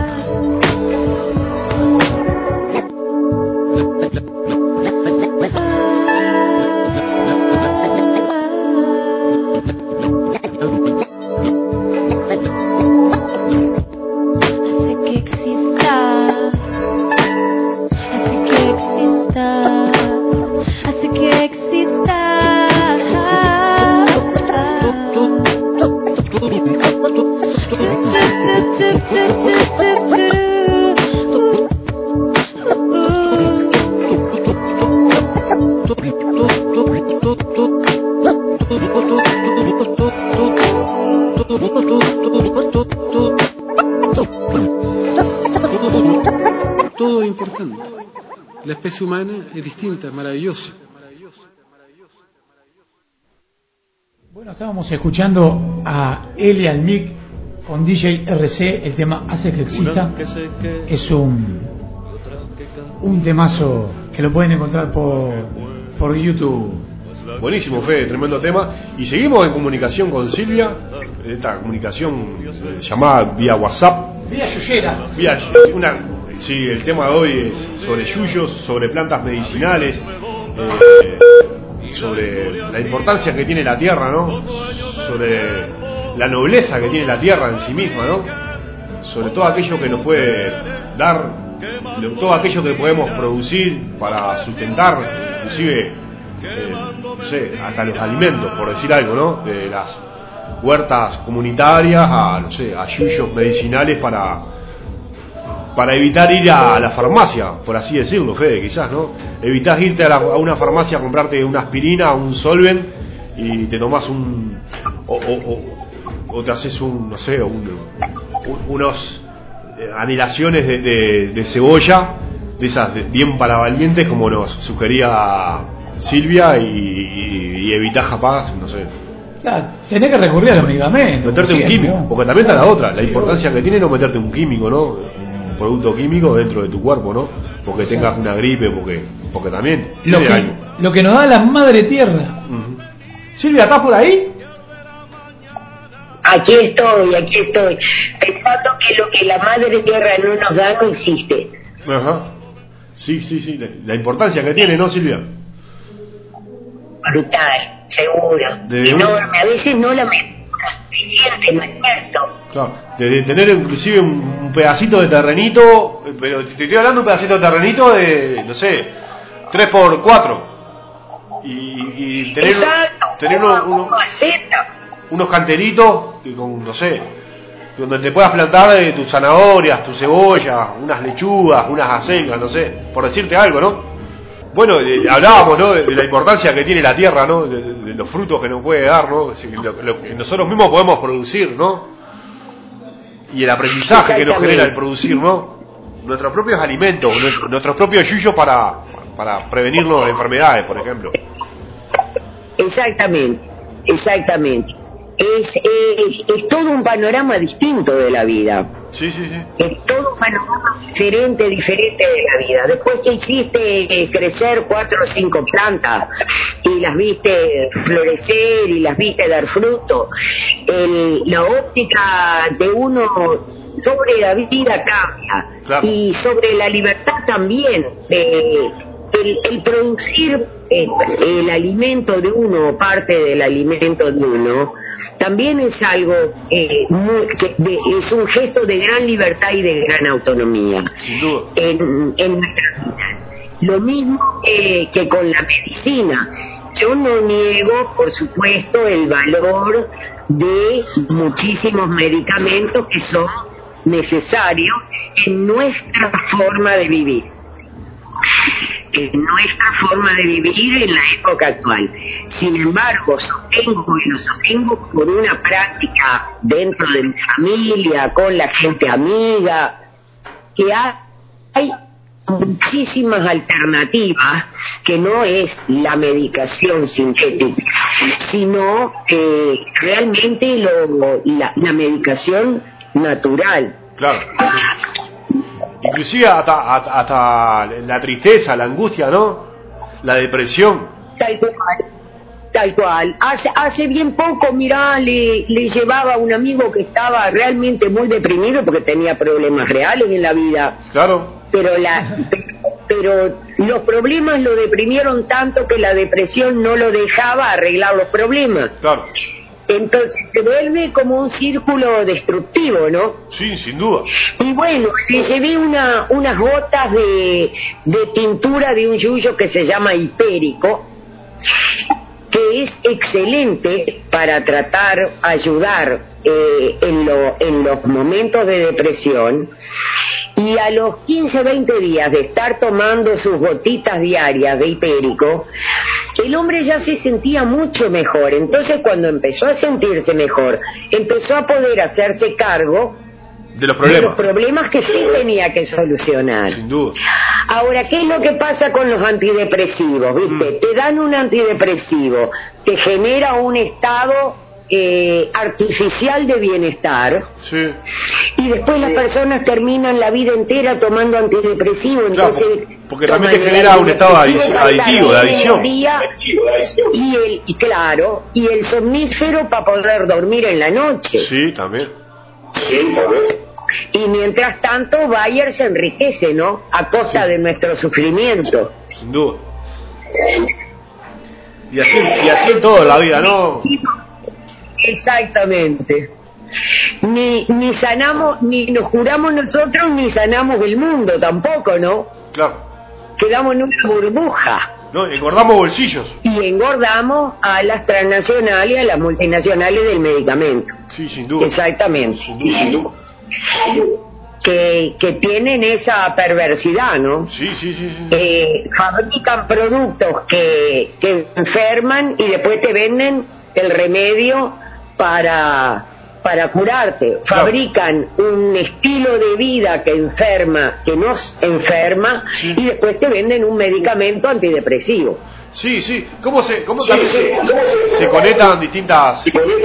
Todo es importante. La especie humana es distinta, es maravillosa. Bueno, estábamos escuchando a Elia el Mic con DJ RC, el tema Hace que exista. Es un temazo que lo pueden encontrar por YouTube. Buenísimo, Fede, tremendo tema. Y seguimos en comunicación con Silvia, esta comunicación llamada vía WhatsApp. Vía Yuyera. Sí, el tema de hoy es sobre yuyos, sobre plantas medicinales, sobre la importancia que tiene la tierra, ¿no? Sobre la nobleza que tiene la tierra en sí misma, ¿no? Sobre todo aquello que nos puede dar, todo aquello que podemos producir para sustentar, inclusive, no sé, hasta los alimentos, por decir algo, ¿no? De las huertas comunitarias a, no sé, a yuyos medicinales para evitar ir a la farmacia, por así decirlo, Fede, quizás, ¿no? Evitás irte a una farmacia a comprarte una aspirina, un Solven, y te tomás o te haces no sé, unos anilaciones de cebolla, de esas bien para valientes, como nos sugería Silvia, y evitás capaz, no sé, Claro, tenés que recurrir a los medicamentos. meterte un siempre, químico, ¿no? porque también está la otra, la importancia que tiene no meterte un químico, ¿no? Un producto químico dentro de tu cuerpo, ¿no? Porque tengas una gripe, porque también Lo tiene que, algo. lo que nos da la madre tierra. Ujú. Silvia, ¿estás por ahí? Aquí estoy, pensando que lo que la madre tierra no nos da no existe. Ajá. Sí, la importancia que tiene, ¿no, Silvia? Brutal, seguro, De- enorme, a veces no la medimos suficiente, ¿no es cierto? Claro, de tener inclusive un pedacito de terrenito, pero te estoy hablando de un pedacito de terrenito de, no sé, 3x4, y tener, Exacto, tener una maceta. unos canteritos con, no sé, donde te puedas plantar tus zanahorias, tus cebollas, unas lechugas, unas acelgas, no sé, por decirte algo, ¿no? Bueno, hablábamos, ¿no?, de la importancia que tiene la tierra, ¿no?, de los frutos que nos puede dar, ¿no?, lo que nosotros mismos podemos producir, ¿no?, y el aprendizaje que nos genera el producir, ¿no?, nuestros propios alimentos, nuestros propios yuyos para prevenirnos de enfermedades, por ejemplo. Exactamente. Es todo un panorama distinto de la vida. Sí. Es todo un panorama diferente de la vida. Después que hiciste crecer 4 o 5 plantas y las viste florecer y las viste dar fruto, la óptica de uno sobre la vida cambia. Claro. Y sobre la libertad también. El producir el alimento de uno, parte del alimento de uno, también es algo es un gesto de gran libertad y de gran autonomía Sin duda. en nuestra vida. Lo mismo que con la medicina. Yo no niego, por supuesto, el valor de muchísimos medicamentos que son necesarios en nuestra forma de vivir. En nuestra forma de vivir en la época actual. Sin embargo, lo sostengo por una práctica dentro de mi familia, con la gente amiga, que hay muchísimas alternativas, que no es la medicación sintética, sino realmente la medicación natural. Claro. Inclusive hasta la tristeza, la angustia, ¿no? La depresión. Tal cual. Hace bien poco, mirá, le llevaba a un amigo que estaba realmente muy deprimido porque tenía problemas reales en la vida. Claro. Pero los problemas lo deprimieron tanto que la depresión no lo dejaba arreglar los problemas. Claro. Entonces se vuelve como un círculo destructivo, ¿no? Sí, sin duda. Y bueno, le llevé unas gotas de tintura de un yuyo que se llama hipérico, que es excelente para ayudar en los momentos de depresión. Y a los 15-20 días de estar tomando sus gotitas diarias de hipérico, el hombre ya se sentía mucho mejor. Entonces, cuando empezó a sentirse mejor, empezó a poder hacerse cargo de los problemas que sí tenía que solucionar. Sin duda. Ahora, ¿qué es lo que pasa con los antidepresivos? ¿Viste? Te dan un antidepresivo, te genera un estado artificial de bienestar. Sí. Y después las personas terminan la vida entera tomando antidepresivos. Claro, Entonces, porque también te genera un estado adictivo, de adicción. Y el somnífero para poder dormir en la noche. Sí, también. Y mientras tanto, Bayer se enriquece, ¿no? A costa de nuestro sufrimiento. Sin duda. Y así en toda la vida, ¿no? Exactamente. Ni sanamos, ni nos curamos nosotros, ni sanamos el mundo tampoco, ¿no? Claro. Quedamos en una burbuja. No, engordamos bolsillos. Y engordamos a las transnacionales, a las multinacionales del medicamento. Sí, sin duda. Exactamente. Sin duda. Que tienen esa perversidad, ¿no? Sí. Fabrican productos que enferman y después te venden el remedio para curarte. Claro. Fabrican un estilo de vida que nos enferma, Sí. y después te venden un medicamento antidepresivo. Sí. ¿Cómo también se conectan distintas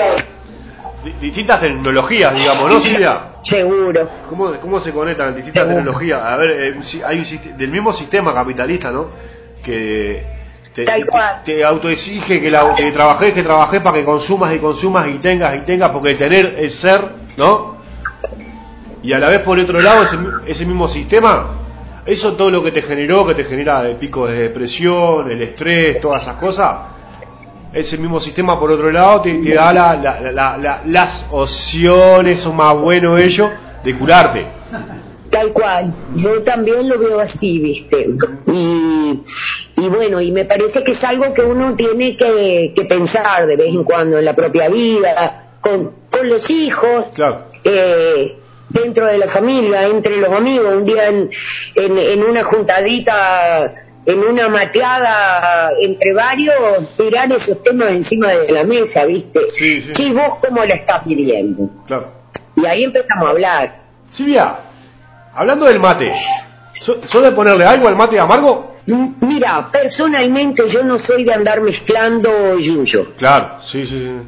tecnologías, digamos, ¿no, Silvia? Seguro. ¿Cómo se conectan distintas tecnologías? A ver, hay del mismo sistema capitalista, ¿no? Que te autoexige que trabajés para que consumas y tengas, porque tener es ser, ¿no? Y a la vez, por otro lado, ese mismo sistema, eso todo lo que te genera picos de depresión, el estrés, todas esas cosas, ese mismo sistema, por otro lado, te da las opciones, o más bueno ello, de curarte. Tal cual, yo también lo veo así, ¿viste? Y bueno, y me parece que es algo que uno tiene que pensar de vez en cuando en la propia vida, con los hijos, claro. Dentro de la familia, entre los amigos, un día en una juntadita, en una mateada entre varios, tirar esos temas encima de la mesa, ¿viste? Sí, vos cómo la estás viviendo. Claro. Y ahí empezamos a hablar. Silvia, hablando del mate, ¿sos de ponerle algo al mate amargo? Mira, personalmente yo no soy de andar mezclando yuyo. Claro, sí.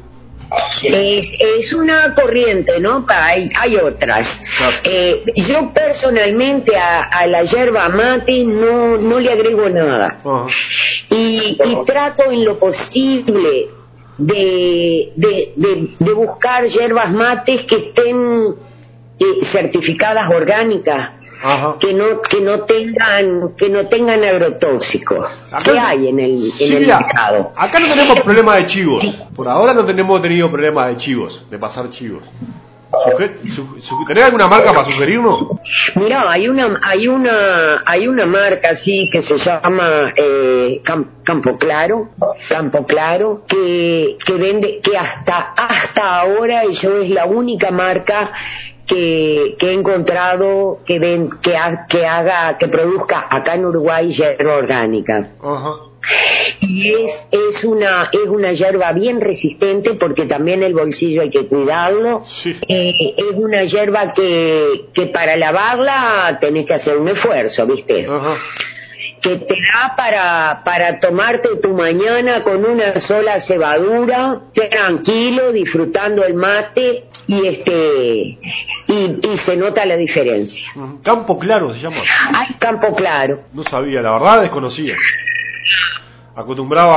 Es una corriente, ¿no? Hay otras. Claro. Yo personalmente a la yerba mate no le agrego nada. Uh-huh. Y trato en lo posible de buscar yerbas mates que estén certificadas orgánicas. Ajá. que no tengan agrotóxicos. ¿Qué hay en el mercado? Acá no tenemos problema de chivos. Sí. Por ahora no tenemos tenido problema de chivos, de pasar chivos. ¿Tenés alguna marca para sugerirnos? Mirá, hay una marca así que se llama Campo Claro, que vende, que hasta ahora yo es la única marca que he encontrado que produzca acá en Uruguay yerba orgánica. Uh-huh. Y es una yerba bien resistente, porque también el bolsillo hay que cuidarlo. Sí. Es una yerba que para lavarla tenés que hacer un esfuerzo, ¿viste? Uh-huh. Que te da para tomarte tu mañana con una sola cebadura, tranquilo, disfrutando el mate, y se nota la diferencia. Campo Claro se llama. Ay, Campo Claro. No sabía, la verdad desconocía. Acostumbraba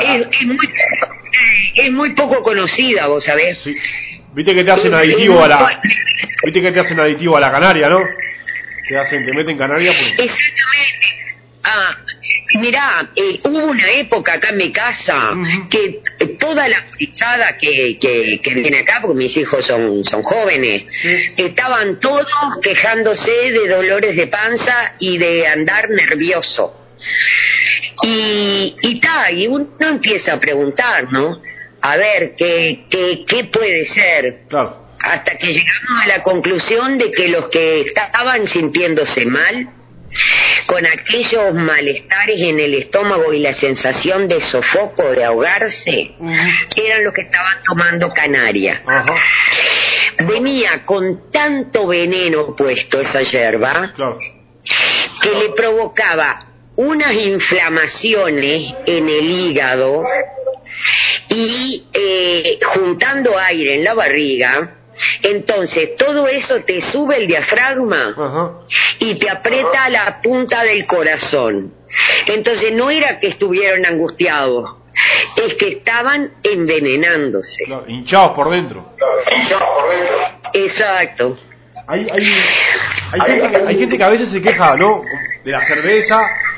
es muy poco conocida, vos sabés. Sí. Viste que te hacen aditivo a la canaria, ¿no? Te meten canaria porque... Exactamente. Mirá, hubo una época acá en mi casa que toda la gurizada que viene acá, porque mis hijos son jóvenes, estaban todos quejándose de dolores de panza y de andar nervioso. Y uno empieza a preguntar, ¿no? A ver, ¿qué puede ser? Claro. Hasta que llegamos a la conclusión de que los que estaban sintiéndose mal, con aquellos malestares en el estómago y la sensación de sofoco, de ahogarse, eran los que estaban tomando canaria. Uh-huh. Venía con tanto veneno puesto esa yerba, claro, que le provocaba unas inflamaciones en el hígado y juntando aire en la barriga. Entonces todo eso te sube el diafragma. Uh-huh. Y te aprieta la punta del corazón. Entonces no era que estuvieron angustiados, es que estaban envenenándose. Claro, hinchados por dentro. Exacto. Hay gente que a veces se queja, ¿no?, de la cerveza,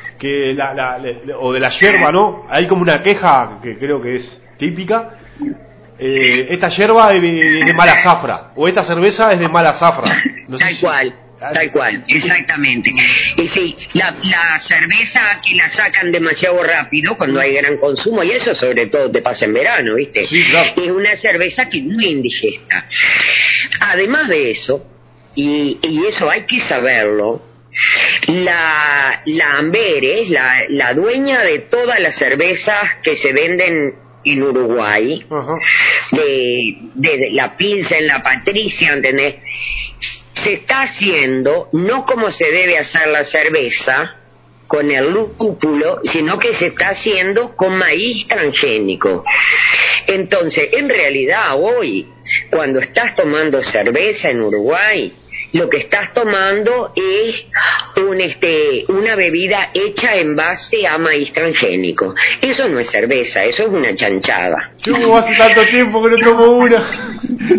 o de la yerba, ¿no? Hay como una queja que creo que es típica. Esta yerba es de mala zafra, o esta cerveza es de mala zafra. No sé Tal cual, exactamente. Y sí, la cerveza que la sacan demasiado rápido cuando hay gran consumo, y eso sobre todo te pasa en verano, ¿viste? Sí, claro. Es una cerveza que es muy indigesta. Además de eso, y eso hay que saberlo, la Amberes, la dueña de todas las cervezas que se venden en Uruguay, uh-huh, de la Pilsen, la Patricia, ¿entendés? Se está haciendo no como se debe hacer la cerveza, con el lúpulo, sino que se está haciendo con maíz transgénico. Entonces, en realidad hoy, cuando estás tomando cerveza en Uruguay, lo que estás tomando es una bebida hecha en base a maíz transgénico. Eso no es cerveza, eso es una chanchada. Yo hace tanto tiempo que no tomo una.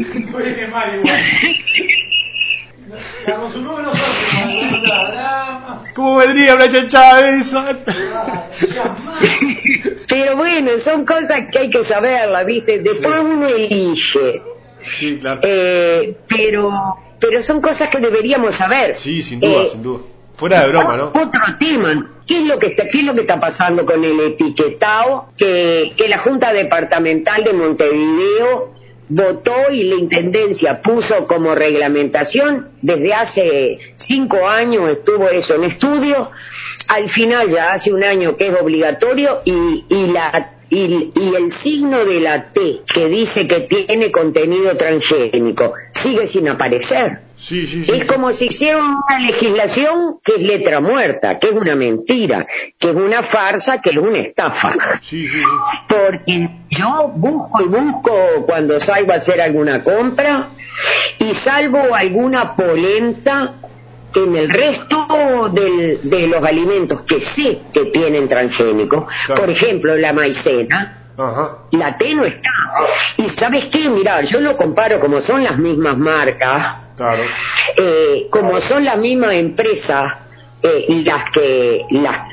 ¿Cómo vendría una chanchada esa? Pero bueno, son cosas que hay que saberlas, ¿viste? Después uno elige. Sí, claro. Pero son cosas que deberíamos saber. Sí, sin duda, sin duda. Fuera de broma, ¿no? Otro tema, ¿qué es lo que está pasando con el etiquetado? Que la Junta Departamental de Montevideo votó y la Intendencia puso como reglamentación. Desde hace 5 años estuvo eso en estudio. Al final ya hace 1 año que es obligatorio y el signo de la T que dice que tiene contenido transgénico sigue sin aparecer. Sí. Es como si hicieran una legislación que es letra muerta, que es una mentira, que es una farsa, que es una estafa. Sí. Porque yo busco cuando salgo a hacer alguna compra, y salvo alguna polenta, en el resto de los alimentos que sé que tienen transgénicos, claro. Por ejemplo la maicena, Ajá. la T no está. Y ¿sabes qué? Mirá, yo lo comparo, como son las mismas marcas, claro. Como son las mismas empresas, las que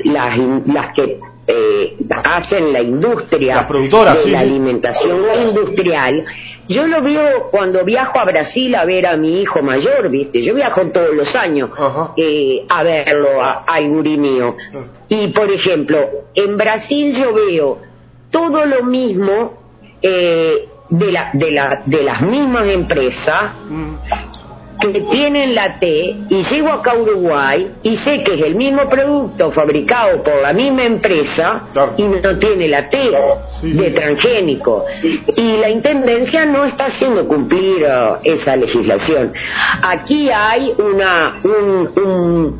hacen la industria, las productoras, de la alimentación industrial. Yo lo veo cuando viajo a Brasil a ver a mi hijo mayor, ¿viste? Yo viajo todos los años a verlo, al gurí mío. Y, por ejemplo, en Brasil yo veo todo lo mismo de las mismas empresas que tienen la T, y llego acá a Uruguay y sé que es el mismo producto fabricado por la misma empresa, claro. Y no tiene la T de transgénico, y la Intendencia no está haciendo cumplir esa legislación. Aquí hay un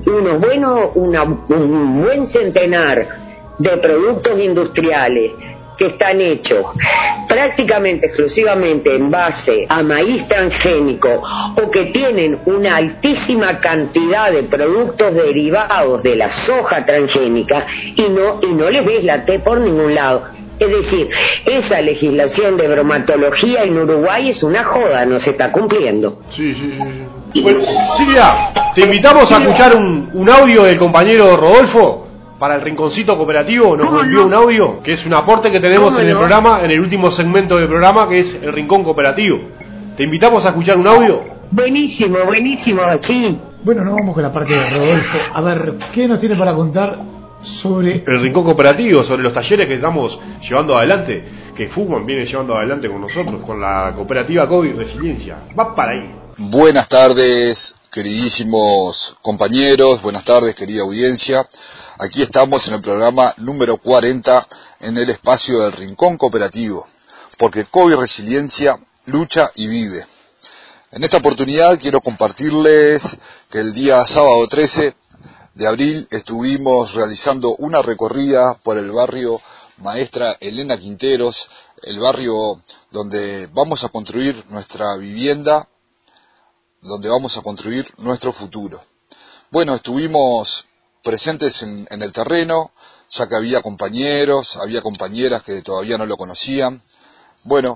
buen centenar de productos industriales que están hechos prácticamente exclusivamente en base a maíz transgénico, o que tienen una altísima cantidad de productos derivados de la soja transgénica, y no les ves la T por ningún lado. Es decir, esa legislación de bromatología en Uruguay es una joda, no se está cumpliendo. Sí. Bueno, Silvia, te invitamos a escuchar un audio del compañero Rodolfo para el Rinconcito Cooperativo. Nos envió un audio que es un aporte que tenemos en el programa, en el último segmento del programa, que es el Rincón Cooperativo. Te invitamos a escuchar un audio. Buenísimo, sí. Bueno, nos vamos con la parte de Rodolfo. A ver, ¿qué nos tiene para contar sobre el Rincón Cooperativo, sobre los talleres que estamos llevando adelante, que Fugman viene llevando adelante con nosotros, con la cooperativa COVID Resiliencia? Va para ahí. Buenas tardes, queridísimos compañeros, buenas tardes, querida audiencia. Aquí estamos en el programa número 40, en el espacio del Rincón Cooperativo, porque COVID Resiliencia lucha y vive. En esta oportunidad quiero compartirles que el día sábado 13 de abril estuvimos realizando una recorrida por el barrio Maestra Elena Quinteros, el barrio donde vamos a construir nuestra vivienda, donde vamos a construir nuestro futuro. Bueno, estuvimos presentes en el terreno, ya que había compañeros, había compañeras que todavía no lo conocían. Bueno,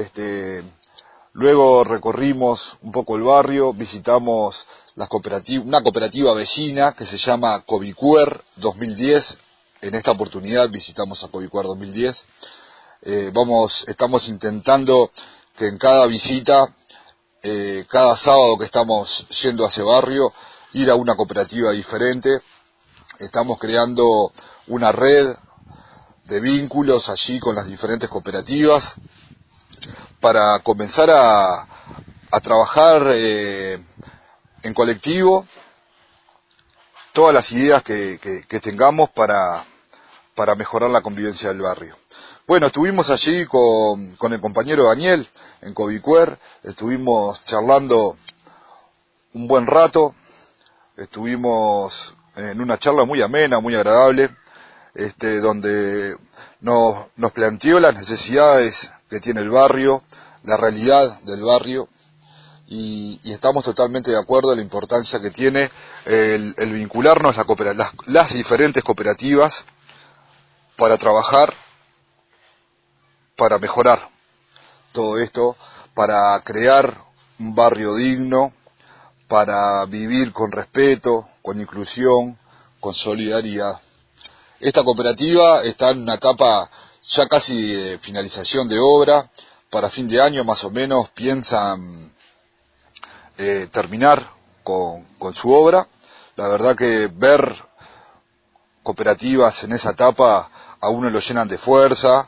luego recorrimos un poco el barrio, visitamos una cooperativa vecina que se llama Covicuer 2010. En esta oportunidad visitamos a Covicuer 2010. Estamos intentando que en cada visita, cada sábado que estamos yendo a ese barrio, ir a una cooperativa diferente. Estamos creando una red de vínculos allí con las diferentes cooperativas para comenzar a trabajar en colectivo todas las ideas que tengamos para mejorar la convivencia del barrio. Bueno, estuvimos allí con el compañero Daniel en Covicuer, estuvimos charlando un buen rato, estuvimos en una charla muy amena, muy agradable, donde nos planteó las necesidades que tiene el barrio, la realidad del barrio, y estamos totalmente de acuerdo en la importancia que tiene el vincularnos las diferentes cooperativas para trabajar, para mejorar todo esto, para crear un barrio digno, para vivir con respeto, con inclusión, con solidaridad. Esta cooperativa está en una etapa ya casi de finalización de obra. Para fin de año más o menos piensan terminar con su obra. La verdad que ver cooperativas en esa etapa a uno lo llenan de fuerza,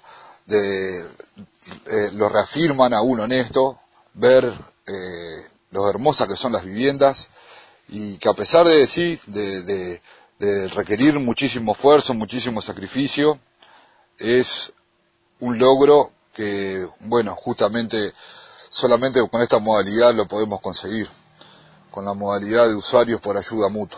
lo reafirman a uno en esto, ver lo hermosas que son las viviendas, y que a pesar de requerir muchísimo esfuerzo, muchísimo sacrificio, es un logro que, bueno, justamente solamente con esta modalidad lo podemos conseguir, con la modalidad de usuarios por ayuda mutua.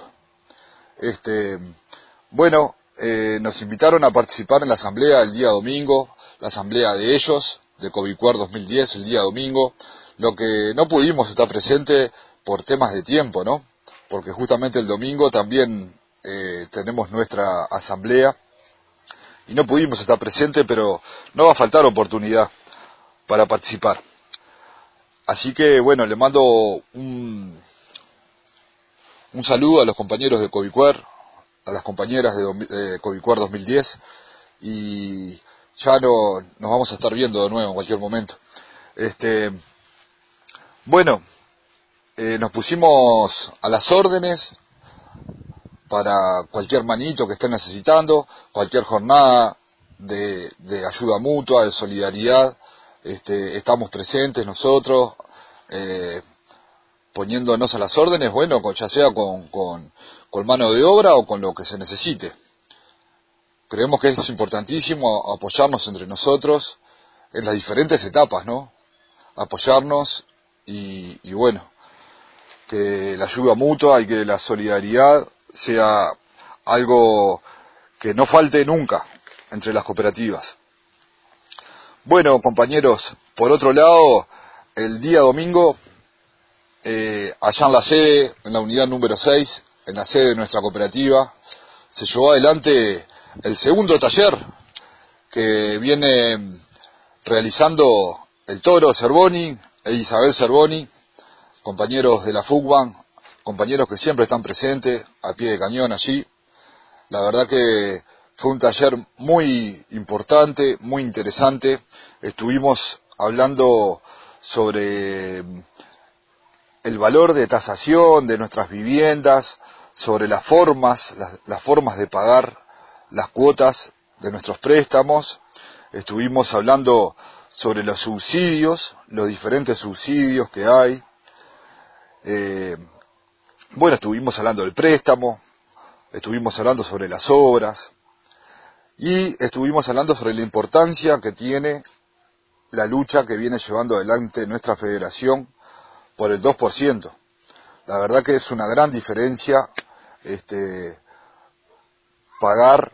Nos invitaron a participar en la asamblea el día domingo, la asamblea de ellos, de Covicuer 2010, el día domingo. Lo que no pudimos estar presente por temas de tiempo, ¿no? Porque justamente el domingo también tenemos nuestra asamblea y no pudimos estar presente, pero no va a faltar oportunidad para participar. Así que, bueno, le mando un saludo a los compañeros de Covicuer, a las compañeras de Covicuer 2010, y ya nos vamos a estar viendo de nuevo en cualquier momento. Nos pusimos a las órdenes para cualquier manito que estén necesitando, cualquier jornada de ayuda mutua, de solidaridad. Estamos presentes nosotros, poniéndonos a las órdenes, bueno, ya sea con mano de obra o con lo que se necesite. Creemos que es importantísimo apoyarnos entre nosotros en las diferentes etapas, ¿no? Apoyarnos y bueno, que la ayuda mutua y que la solidaridad sea algo que no falte nunca entre las cooperativas. Bueno, compañeros, por otro lado, el día domingo, allá en la sede, en la unidad número 6, en la sede de nuestra cooperativa, se llevó adelante el segundo taller que viene realizando el Toro Cervoni e Isabel Cervoni, compañeros de la FUCBAN, compañeros que siempre están presentes, a pie de cañón allí. La verdad que fue un taller muy importante, muy interesante. Estuvimos hablando sobre el valor de tasación de nuestras viviendas, sobre las formas de pagar las cuotas de nuestros préstamos. Estuvimos hablando sobre los subsidios, los diferentes subsidios que hay. Estuvimos hablando del préstamo, estuvimos hablando sobre las obras y estuvimos hablando sobre la importancia que tiene la lucha que viene llevando adelante nuestra federación por el 2%. La verdad que es una gran diferencia pagar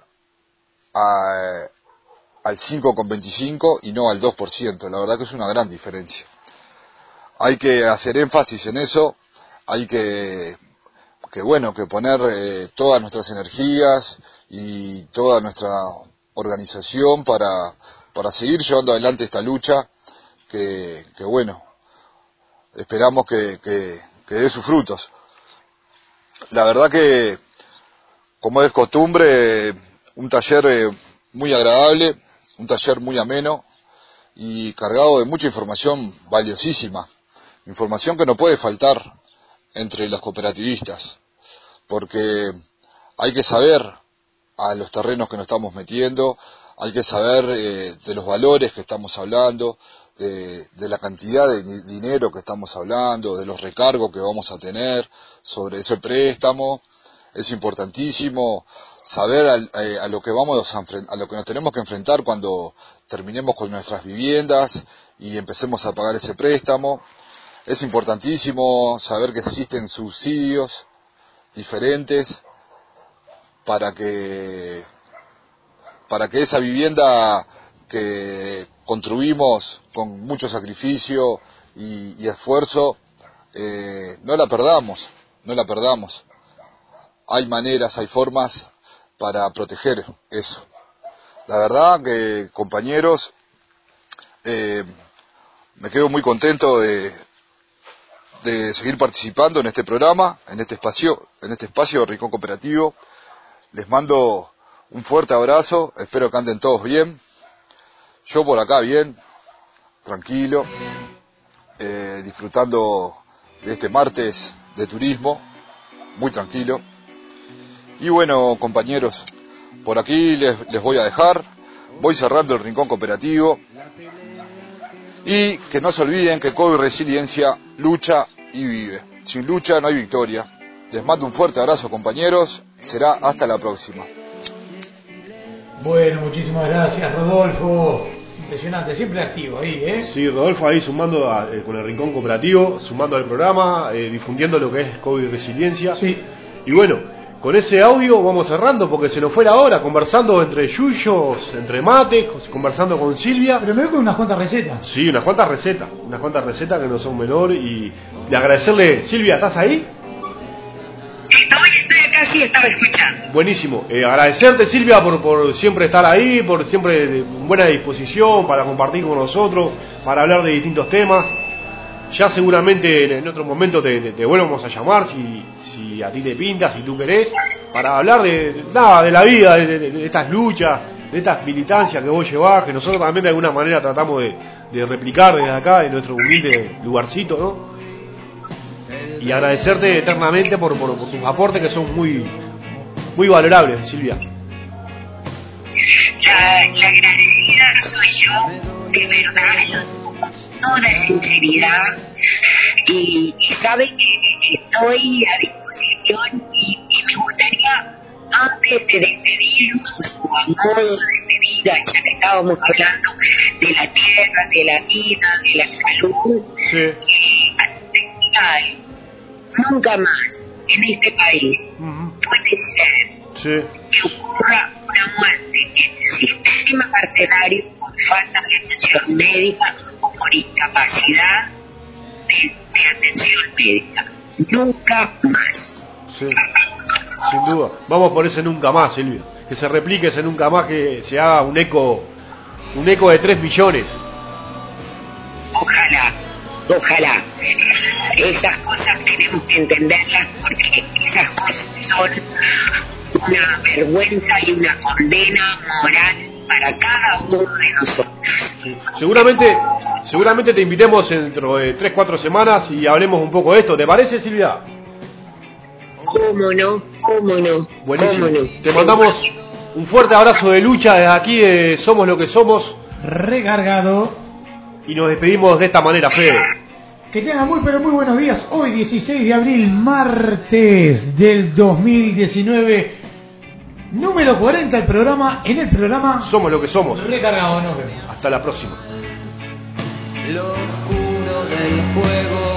al 5,25 y no al 2%. La verdad que es una gran diferencia. Hay que hacer énfasis en eso, hay que poner todas nuestras energías y toda nuestra organización para seguir llevando adelante esta lucha que esperamos que dé sus frutos. La verdad que, como es costumbre, un taller muy agradable, un taller muy ameno y cargado de mucha información valiosísima, información que no puede faltar entre los cooperativistas, porque hay que saber a los terrenos que nos estamos metiendo, hay que saber de los valores que estamos hablando, de la cantidad de dinero que estamos hablando, de los recargos que vamos a tener sobre ese préstamo. Es importantísimo saber a lo que nos tenemos que enfrentar cuando terminemos con nuestras viviendas y empecemos a pagar ese préstamo. Es importantísimo saber que existen subsidios diferentes para que esa vivienda que construimos con mucho sacrificio y esfuerzo, no la perdamos. Hay maneras, hay formas para proteger eso. La verdad que, compañeros, me quedo muy contento de seguir participando en este programa, en este espacio de Rincón Cooperativo. Les mando un fuerte abrazo, espero que anden todos bien. Yo por acá bien, tranquilo, disfrutando de este martes de turismo, muy tranquilo. Y bueno, compañeros, por aquí les voy a dejar, voy cerrando el Rincón Cooperativo. Y que no se olviden que COVID Resiliencia lucha y vive. Sin lucha no hay victoria. Les mando un fuerte abrazo, compañeros. Será hasta la próxima. Bueno, muchísimas gracias, Rodolfo. Impresionante, siempre activo ahí, ¿eh? Sí, Rodolfo ahí sumando con el Rincón Cooperativo, sumando al programa, difundiendo lo que es COVID Resiliencia. Sí. Y bueno, con ese audio vamos cerrando porque se nos fue la hora, conversando entre yuyos, entre mates, conversando con Silvia. Pero me veo con unas cuantas recetas. Sí, unas cuantas recetas que no son menor. Y de agradecerle, Silvia, ¿estás ahí? Estoy acá, sí, estaba escuchando. Buenísimo, agradecerte, Silvia, por siempre estar ahí, por siempre en buena disposición para compartir con nosotros, para hablar de distintos temas. Ya seguramente en otro momento te volvemos a llamar si a ti te pinta, si tú querés, para hablar de la vida, de estas luchas, de estas militancias que vos llevás, que nosotros también de alguna manera tratamos de replicar desde acá, de nuestro humilde lugarcito, ¿no? Y agradecerte eternamente por tus aportes que son muy valorables, Silvia. La agradecida soy yo, de verdad, toda sinceridad, y saben que estoy a disposición y me gustaría, antes de despedirnos, o a modo de despedida, ya que estábamos hablando de la tierra, de la vida, de la salud, Sí. nunca más en este país puede ser que ocurra una muerte en el sistema carcelario por falta de atención médica o por incapacidad de atención médica. Nunca más. Sí, sin duda. Vamos por ese nunca más, Silvia. Que se replique ese nunca más, que se haga un eco de 3 millones. Ojalá. Esas cosas tenemos que entenderlas, porque esas cosas son una vergüenza y una condena moral para cada uno de nosotros. Sí. Seguramente te invitemos dentro de 3-4 semanas y hablemos un poco de esto. ¿Te parece, Silvia? ¿Cómo no? Buenísimo. ¿Cómo no? Te mandamos un fuerte abrazo de lucha desde aquí de Somos lo que somos. Recargado. Y nos despedimos de esta manera, Fede. Que tengan muy buenos días. Hoy 16 de abril, martes del 2019, número 40 el programa. En el programa Somos lo que somos. Recargado, nos vemos. Hasta la próxima. Lo oscuro del fuego